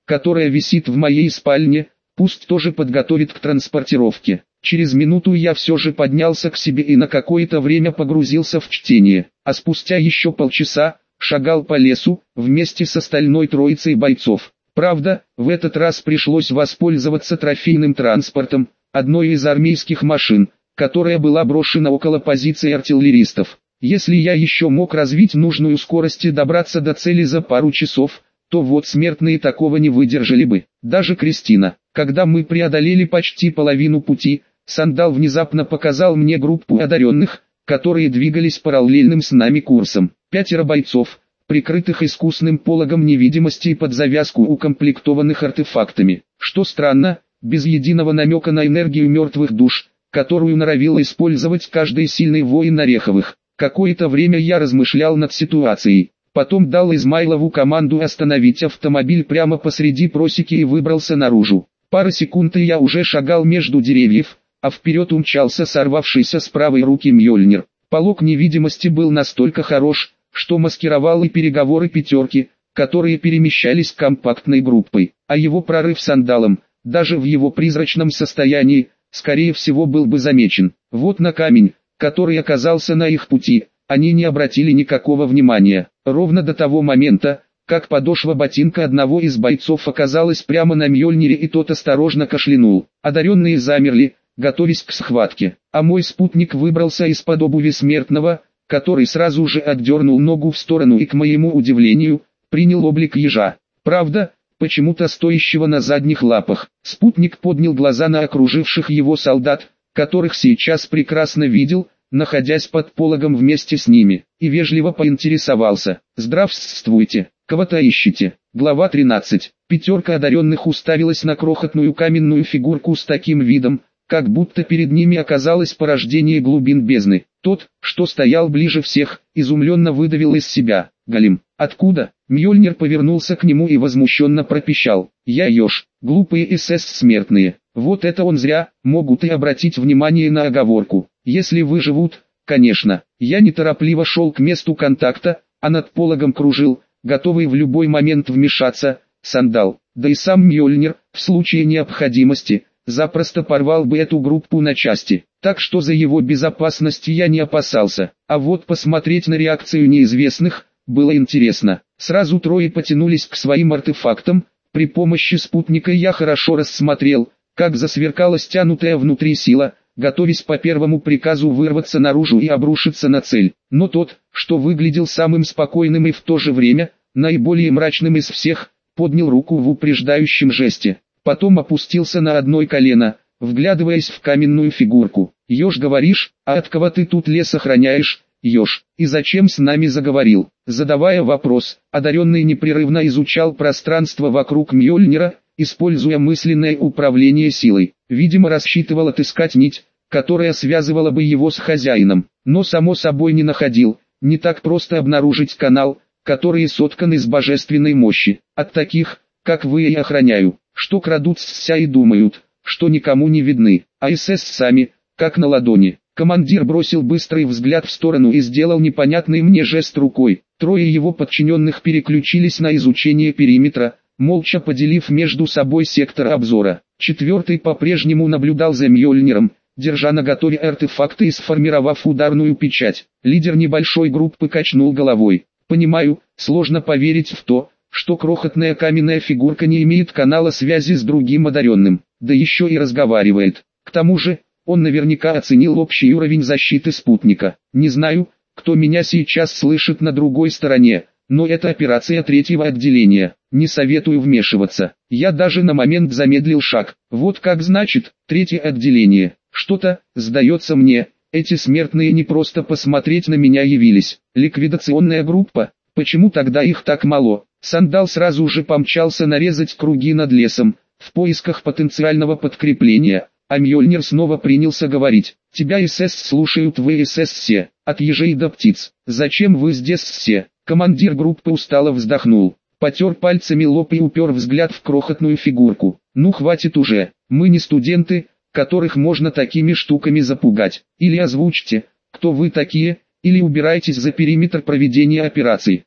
которая висит в моей спальне, пусть тоже подготовит к транспортировке. Через минуту я все же поднялся к себе и на какое-то время погрузился в чтение, а спустя еще полчаса шагал по лесу вместе с остальной троицей бойцов. Правда, в этот раз пришлось воспользоваться трофейным транспортом, одной из армейских машин, которая была брошена около позиций артиллеристов. Если я еще мог развить нужную скорость и добраться до цели за пару часов, то вот смертные такого не выдержали бы. Даже Кристина. Когда мы преодолели почти половину пути, Сандал внезапно показал мне группу одаренных, которые двигались параллельным с нами курсом. Пятеро бойцов, прикрытых искусным пологом невидимости и под завязку укомплектованных артефактами. Что странно, без единого намека на энергию мертвых душ, которую норовил использовать каждый сильный воин Ореховых. Какое-то время я размышлял над ситуацией. Потом дал Измайлову команду остановить автомобиль прямо посреди просеки и выбрался наружу. Пара секунд и я уже шагал между деревьев, а вперед умчался сорвавшийся с правой руки Мьёльнир. Полог невидимости был настолько хорош, что маскировал и переговоры пятерки, которые перемещались компактной группой, а его прорыв Сандалом, даже в его призрачном состоянии, скорее всего был бы замечен. Вот на камень, который оказался на их пути, они не обратили никакого внимания, ровно до того момента, как подошва ботинка одного из бойцов оказалась прямо на Мьёльнире и тот осторожно кашлянул. Одаренные замерли, готовясь к схватке, а мой спутник выбрался из-под обуви смертного, который сразу же отдернул ногу в сторону и, к моему удивлению, принял облик ежа. Правда, почему-то стоящего на задних лапах. Спутник поднял глаза на окруживших его солдат, которых сейчас прекрасно видел, находясь под пологом вместе с ними, и вежливо поинтересовался: «Здравствуйте, кого-то ищете?» Глава тринадцать. Пятерка одаренных уставилась на крохотную каменную фигурку с таким видом, как будто перед ними оказалось порождение глубин бездны. Тот, что стоял ближе всех, изумленно выдавил из себя: «Голем, откуда?» Мьёльнир повернулся к нему и возмущенно пропищал: «Я еж, глупые эс эс смертные». Вот это он зря, могут и обратить внимание на оговорку. Если выживут, конечно. Я неторопливо шел к месту контакта, а над пологом кружил, готовый в любой момент вмешаться, Сандал. Да и сам Мьёльнир, в случае необходимости, запросто порвал бы эту группу на части. Так что за его безопасность я не опасался. А вот посмотреть на реакцию неизвестных было интересно. Сразу трое потянулись к своим артефактам. При помощи спутника я хорошо рассмотрел, как засверкала стянутая внутри сила, готовясь по первому приказу вырваться наружу и обрушиться на цель. Но тот, что выглядел самым спокойным и в то же время наиболее мрачным из всех, поднял руку в упреждающем жесте. Потом опустился на одно колено, вглядываясь в каменную фигурку. «Еж, говоришь, а от кого ты тут лес охраняешь, еж? И зачем с нами заговорил?» Задавая вопрос, одаренный непрерывно изучал пространство вокруг Мьёльнира, используя мысленное управление силой. Видимо, рассчитывал отыскать нить, которая связывала бы его с хозяином. Но само собой не находил. Не так просто обнаружить канал, который соткан из божественной мощи. От таких, как вы, и охраняю, что крадутся и думают, что никому не видны, а эс эс сами, как на ладони. Командир бросил быстрый взгляд в сторону и сделал непонятный мне жест рукой. Трое его подчиненных переключились на изучение периметра, молча поделив между собой сектор обзора. Четвертый по-прежнему наблюдал за Мьёльниром, держа наготове артефакты и сформировав ударную печать. Лидер небольшой группы качнул головой. «Понимаю, сложно поверить в то, что крохотная каменная фигурка не имеет канала связи с другим одаренным, да еще и разговаривает. К тому же, он наверняка оценил общий уровень защиты спутника. Не знаю, кто меня сейчас слышит на другой стороне, но это операция третьего отделения. Не советую вмешиваться». Я даже на момент замедлил шаг. Вот как значит, третье отделение. Что-то, сдается мне, эти смертные не просто посмотреть на меня явились. Ликвидационная группа? Почему тогда их так мало? Сандал сразу же помчался нарезать круги над лесом, в поисках потенциального подкрепления. А Мьёльнир снова принялся говорить: «Тебя эс эс слушают, вы эс эс все, от ежей до птиц. Зачем вы здесь все?» Командир группы устало вздохнул, потер пальцами лоб и упер взгляд в крохотную фигурку. «Ну хватит уже, мы не студенты, которых можно такими штуками запугать. Или озвучьте, кто вы такие, или убирайтесь за периметр проведения операции».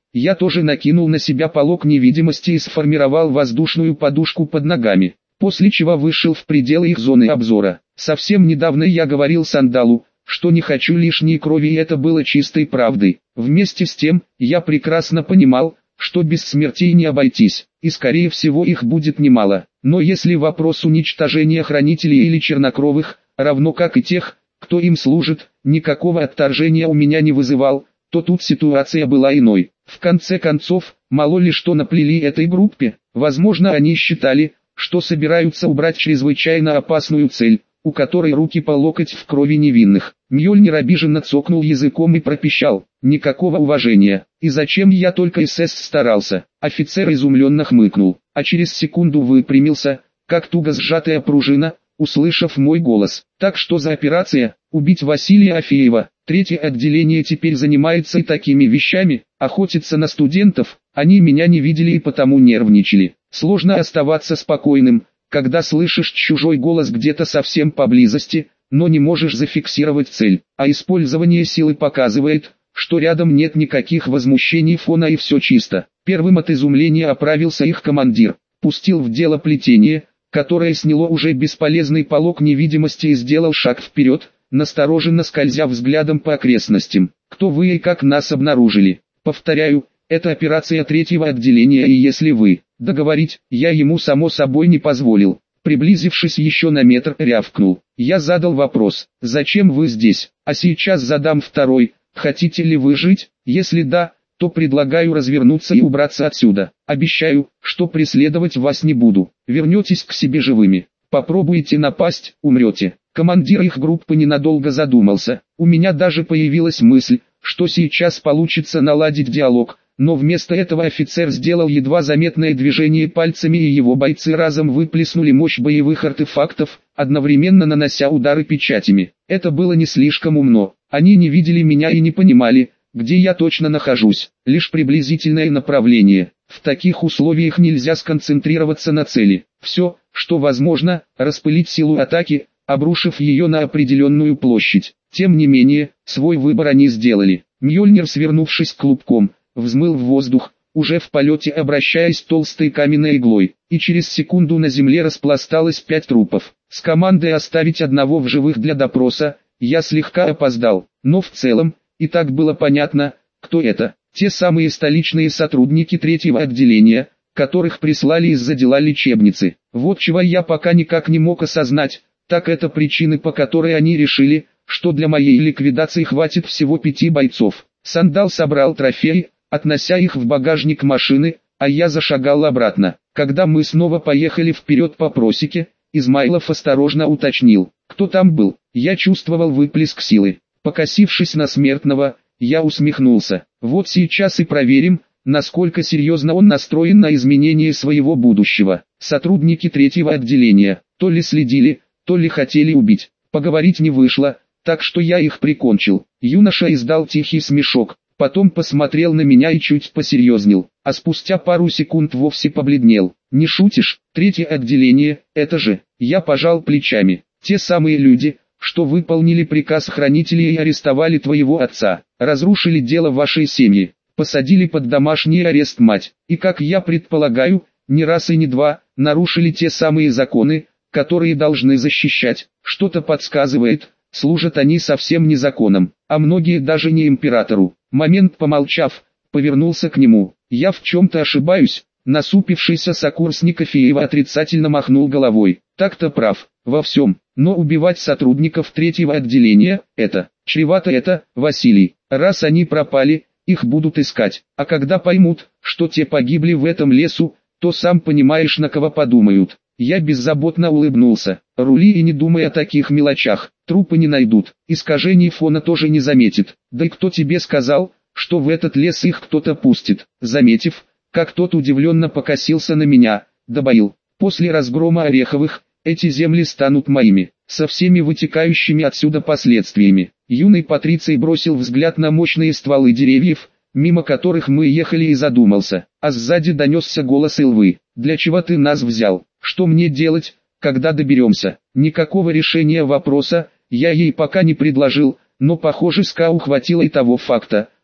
Я тоже накинул на себя полог невидимости и сформировал воздушную подушку под ногами, после чего вышел в пределы их зоны обзора. Совсем недавно я говорил Сандалу, что не хочу лишней крови, и это было чистой правдой. Вместе с тем, я прекрасно понимал, что без смертей не обойтись, и скорее всего их будет немало. Но если вопрос уничтожения хранителей или чернокровых, равно как и тех, кто им служит, никакого отторжения у меня не вызывал, то тут ситуация была иной. В конце концов, мало ли что наплели этой группе, возможно они считали, что собираются убрать чрезвычайно опасную цель, у которой руки по локоть в крови невинных. Мьёльнир обиженно цокнул языком и пропищал: «Никакого уважения, и зачем я только СС старался?» Офицер изумленно хмыкнул, а через секунду выпрямился, как туго сжатая пружина, услышав мой голос. «Так что за операция? Убить Василия Афеева?» Третье отделение теперь занимается и такими вещами, охотится на студентов. Они меня не видели и потому нервничали. Сложно оставаться спокойным, когда слышишь чужой голос где-то совсем поблизости, но не можешь зафиксировать цель, а использование силы показывает, что рядом нет никаких возмущений фона и все чисто. Первым от изумления оправился их командир, пустил в дело плетение, которое сняло уже бесполезный полог невидимости, и сделал шаг вперед, настороженно скользя взглядом по окрестностям. «Кто вы и как нас обнаружили?» «Повторяю, это операция третьего отделения, и если вы...» Договорить я ему само собой не позволил. Приблизившись еще на метр, рявкнул. Я задал вопрос: «Зачем вы здесь?» А сейчас задам второй: «Хотите ли вы жить? Если да, то предлагаю развернуться и убраться отсюда. Обещаю, что преследовать вас не буду. Вернетесь к себе живыми. Попробуете напасть, умрете». Командир их группы ненадолго задумался. У меня даже появилась мысль, что сейчас получится наладить диалог, но вместо этого офицер сделал едва заметное движение пальцами, и его бойцы разом выплеснули мощь боевых артефактов, одновременно нанося удары печатями. Это было не слишком умно. Они не видели меня и не понимали, где я точно нахожусь, лишь приблизительное направление. В таких условиях нельзя сконцентрироваться на цели. Все, что возможно, распылить силу атаки, обрушив ее на определенную площадь. Тем не менее, свой выбор они сделали. Мьёльнир, свернувшись клубком, взмыл в воздух, уже в полете обращаясь толстой каменной иглой, и через секунду на земле распласталось пять трупов. С командой оставить одного в живых для допроса, я слегка опоздал, но в целом, и так было понятно, кто это. Те самые столичные сотрудники третьего отделения, которых прислали из-за дела лечебницы. Вот чего я пока никак не мог осознать, так это причины, по которой они решили, что для моей ликвидации хватит всего пяти бойцов. Сандал собрал трофеи, относя их в багажник машины, а я зашагал обратно. Когда мы снова поехали вперед по просеке, Измайлов осторожно уточнил: «Кто там был?» Я чувствовал выплеск силы. Покосившись на смертного, я усмехнулся. Вот сейчас и проверим, насколько серьезно он настроен на изменение своего будущего. Сотрудники третьего отделения то ли следили, то ли хотели убить. Поговорить не вышло, так что я их прикончил. Юноша издал тихий смешок, потом посмотрел на меня и чуть посерьезнел, а спустя пару секунд вовсе побледнел. «Не шутишь? Третье отделение, это же...» Я пожал плечами. «Те самые люди, что выполнили приказ хранителей и арестовали твоего отца, разрушили дело вашей семьи, посадили под домашний арест мать, и, как я предполагаю, не раз и не два, нарушили те самые законы, которые должны защищать. Что-то подсказывает, служат они совсем не законам, а многие даже не императору». Момент помолчав, повернулся к нему. «Я в чем-то ошибаюсь?» Насупившийся сокурсник Афеева отрицательно махнул головой. «Так-то прав, во всем, но убивать сотрудников третьего отделения, это, чревато это, Василий. Раз они пропали, их будут искать, а когда поймут, что те погибли в этом лесу, то сам понимаешь, на кого подумают». Я беззаботно улыбнулся. «Рули и не думай о таких мелочах, трупы не найдут, искажений фона тоже не заметит. Да и кто тебе сказал, что в этот лес их кто-то пустит?» Заметив, как тот удивленно покосился на меня, добавил: «После разгрома Ореховых, эти земли станут моими, со всеми вытекающими отсюда последствиями». Юный Патриций бросил взгляд на мощные стволы деревьев, мимо которых мы ехали, и задумался, а сзади донесся голос Илвы: «Для чего ты нас взял? Что мне делать, когда доберемся?» Никакого решения вопроса я ей пока не предложил, но похоже Ска ухватила и того факта,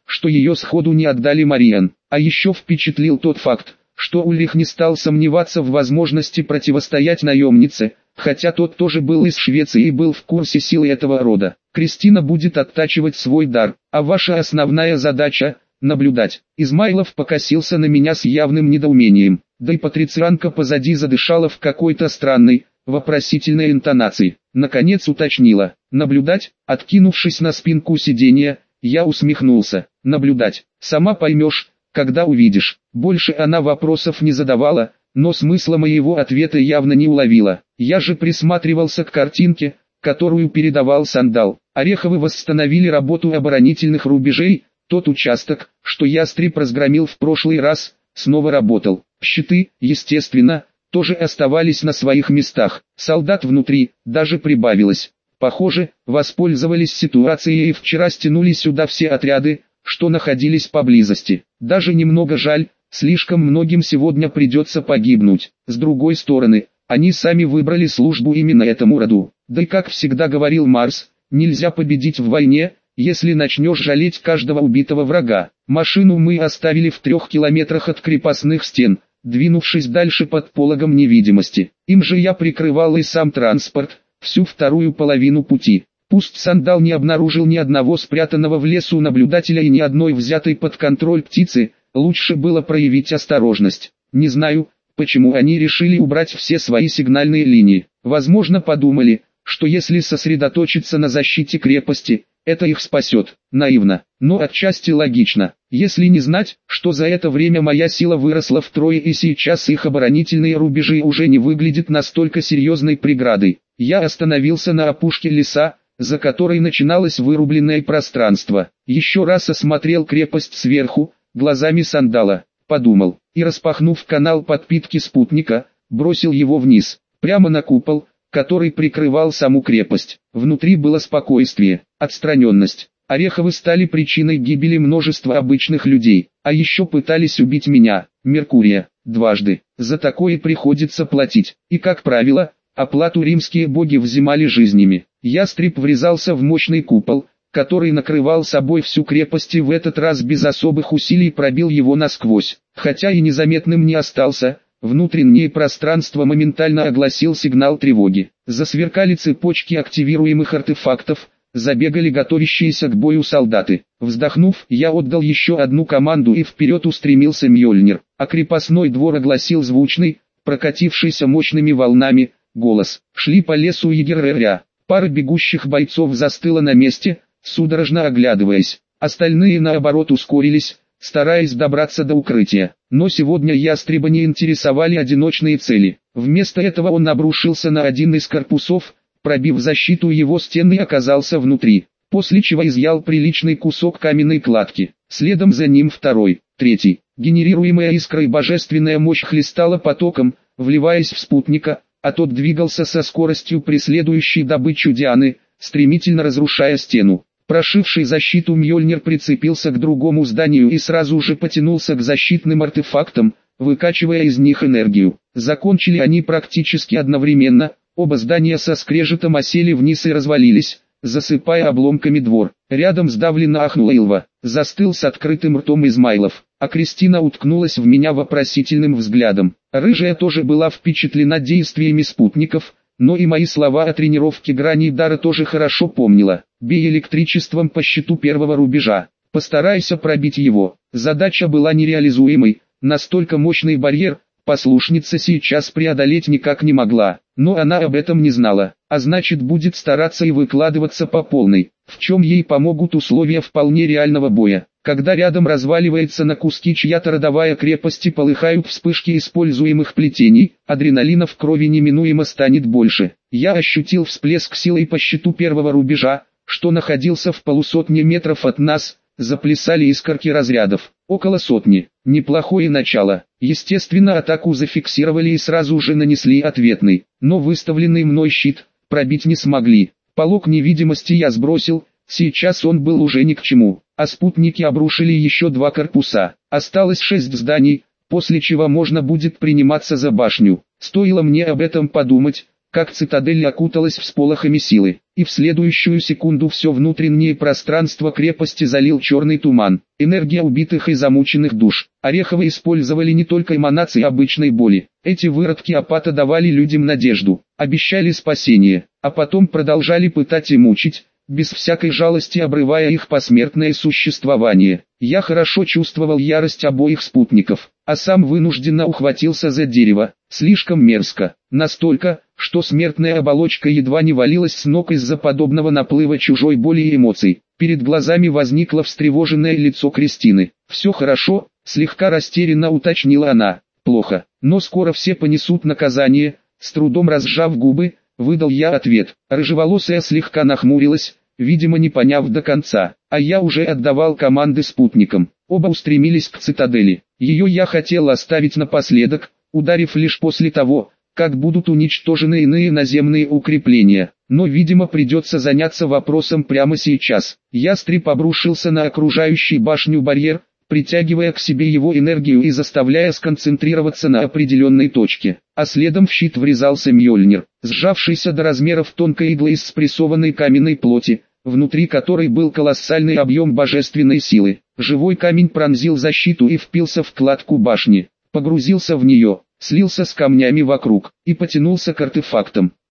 что ее сходу не отдали Мариан. А еще впечатлил тот факт, что Ульрих не стал сомневаться в возможности противостоять наемнице, хотя тот тоже был из Швеции и был в курсе силы этого рода. Кристина будет оттачивать свой дар, а ваша основная задача – наблюдать. Измайлов покосился на меня с явным недоумением, да и патрицианка позади задышала в какой-то странной, вопросительной интонации. Наконец уточнила: наблюдать. Откинувшись на спинку сиденья, я усмехнулся. Наблюдать. Сама поймешь, когда увидишь. Больше она вопросов не задавала, но смысла моего ответа явно не уловила. Я же присматривался к картинке, которую передавал Сандал. Ореховы восстановили работу оборонительных рубежей. Тот участок, что ястреб разгромил в прошлый раз, снова работал. Щиты, естественно, тоже оставались на своих местах. Солдат внутри даже прибавилось. Похоже, воспользовались ситуацией и вчера стянули сюда все отряды, что находились поблизости. Даже немного жаль, слишком многим сегодня придется погибнуть. С другой стороны, они сами выбрали службу именно этому роду. Да и как всегда говорил Марс, нельзя победить в войне, если начнешь жалеть каждого убитого врага. Машину мы оставили в трех километрах от крепостных стен, двинувшись дальше под пологом невидимости. Им же я прикрывал и сам транспорт, всю вторую половину пути. Пусть Сандал не обнаружил ни одного спрятанного в лесу наблюдателя и ни одной взятой под контроль птицы, лучше было проявить осторожность. Не знаю, почему они решили убрать все свои сигнальные линии. Возможно, подумали, что если сосредоточиться на защите крепости, это их спасет. Наивно, но отчасти логично. Если не знать, что за это время моя сила выросла втрое и сейчас их оборонительные рубежи уже не выглядят настолько серьезной преградой. Я остановился на опушке леса, за которой начиналось вырубленное пространство. Еще раз осмотрел крепость сверху, глазами Сандала. Подумал, и распахнув канал подпитки спутника, бросил его вниз, прямо на купол, который прикрывал саму крепость. Внутри было спокойствие, отстраненность. Ореховы стали причиной гибели множества обычных людей, а еще пытались убить меня, Меркурия, дважды. За такое приходится платить, и как правило, оплату римские боги взимали жизнями. Ястреб врезался в мощный купол, который накрывал собой всю крепость и в этот раз без особых усилий пробил его насквозь, хотя и незаметным не остался. Внутреннее пространство моментально огласил сигнал тревоги. Засверкали цепочки активируемых артефактов, забегали готовящиеся к бою солдаты. Вздохнув, я отдал еще одну команду и вперед устремился Мьёльнир, а крепостной двор огласил звучный, прокатившийся мощными волнами, голос. Шли по лесу егеря. Пара бегущих бойцов застыла на месте, судорожно оглядываясь. Остальные наоборот ускорились, стараясь добраться до укрытия. Но сегодня ястреба не интересовали одиночные цели. Вместо этого он обрушился на один из корпусов, пробив защиту его стен и оказался внутри, после чего изъял приличный кусок каменной кладки. Следом за ним второй, третий. Генерируемая искрой божественная мощь хлестала потоком, вливаясь в спутника, а тот двигался со скоростью преследующей добычу Дианы, стремительно разрушая стену. Прошивший защиту Мьёльнир прицепился к другому зданию и сразу же потянулся к защитным артефактам, выкачивая из них энергию. Закончили они практически одновременно, оба здания со скрежетом осели вниз и развалились, засыпая обломками двор. Рядом сдавленно ахнула Илва, застыл с открытым ртом Измайлов, а Кристина уткнулась в меня вопросительным взглядом. Рыжая тоже была впечатлена действиями спутников, но и мои слова о тренировке граней дара тоже хорошо помнила. Бей электричеством по щиту первого рубежа, постарайся пробить его. Задача была нереализуемой, настолько мощный барьер послушница сейчас преодолеть никак не могла, но она об этом не знала, а значит будет стараться и выкладываться по полной, в чем ей помогут условия вполне реального боя. Когда рядом разваливается на куски чья-то родовая крепость и полыхают вспышки используемых плетений, адреналина в крови неминуемо станет больше. Я ощутил всплеск силы по щиту первого рубежа, что находился в полусотне метров от нас, заплясали искорки разрядов, около сотни. Неплохое начало. Естественно, атаку зафиксировали и сразу же нанесли ответный, но выставленный мной щит пробить не смогли. Полог невидимости я сбросил, сейчас он был уже ни к чему, а спутники обрушили еще два корпуса. Осталось шесть зданий, после чего можно будет приниматься за башню. Стоило мне об этом подумать, как цитадель окуталась всполохами силы, и в следующую секунду все внутреннее пространство крепости залил черный туман. Энергия убитых и замученных душ. Ореховы использовали не только эманации обычной боли. Эти выродки апата давали людям надежду, обещали спасение, а потом продолжали пытать и мучить, без всякой жалости обрывая их посмертное существование. Я хорошо чувствовал ярость обоих спутников, а сам вынужденно ухватился за дерево. Слишком мерзко, настолько, что смертная оболочка едва не валилась с ног из-за подобного наплыва чужой боли и эмоций. Перед глазами возникло встревоженное лицо Кристины. «Все хорошо», — слегка растерянно уточнила она. «Плохо, но скоро все понесут наказание», — с трудом разжав губы, выдал я ответ. Рыжеволосая слегка нахмурилась, видимо не поняв до конца, а я уже отдавал команды спутникам. Оба устремились к цитадели. Ее я хотел оставить напоследок, ударив лишь после того, как будут уничтожены иные наземные укрепления. Но видимо придется заняться вопросом прямо сейчас. Ястреб обрушился на окружающий башню барьер, притягивая к себе его энергию и заставляя сконцентрироваться на определенной точке. А следом в щит врезался Мьёльнир, сжавшийся до размеров тонкой иглы из спрессованной каменной плоти, внутри которой был колоссальный объем божественной силы. Живой камень пронзил защиту и впился в кладку башни, погрузился в нее, слился с камнями вокруг и потянулся к артефактам.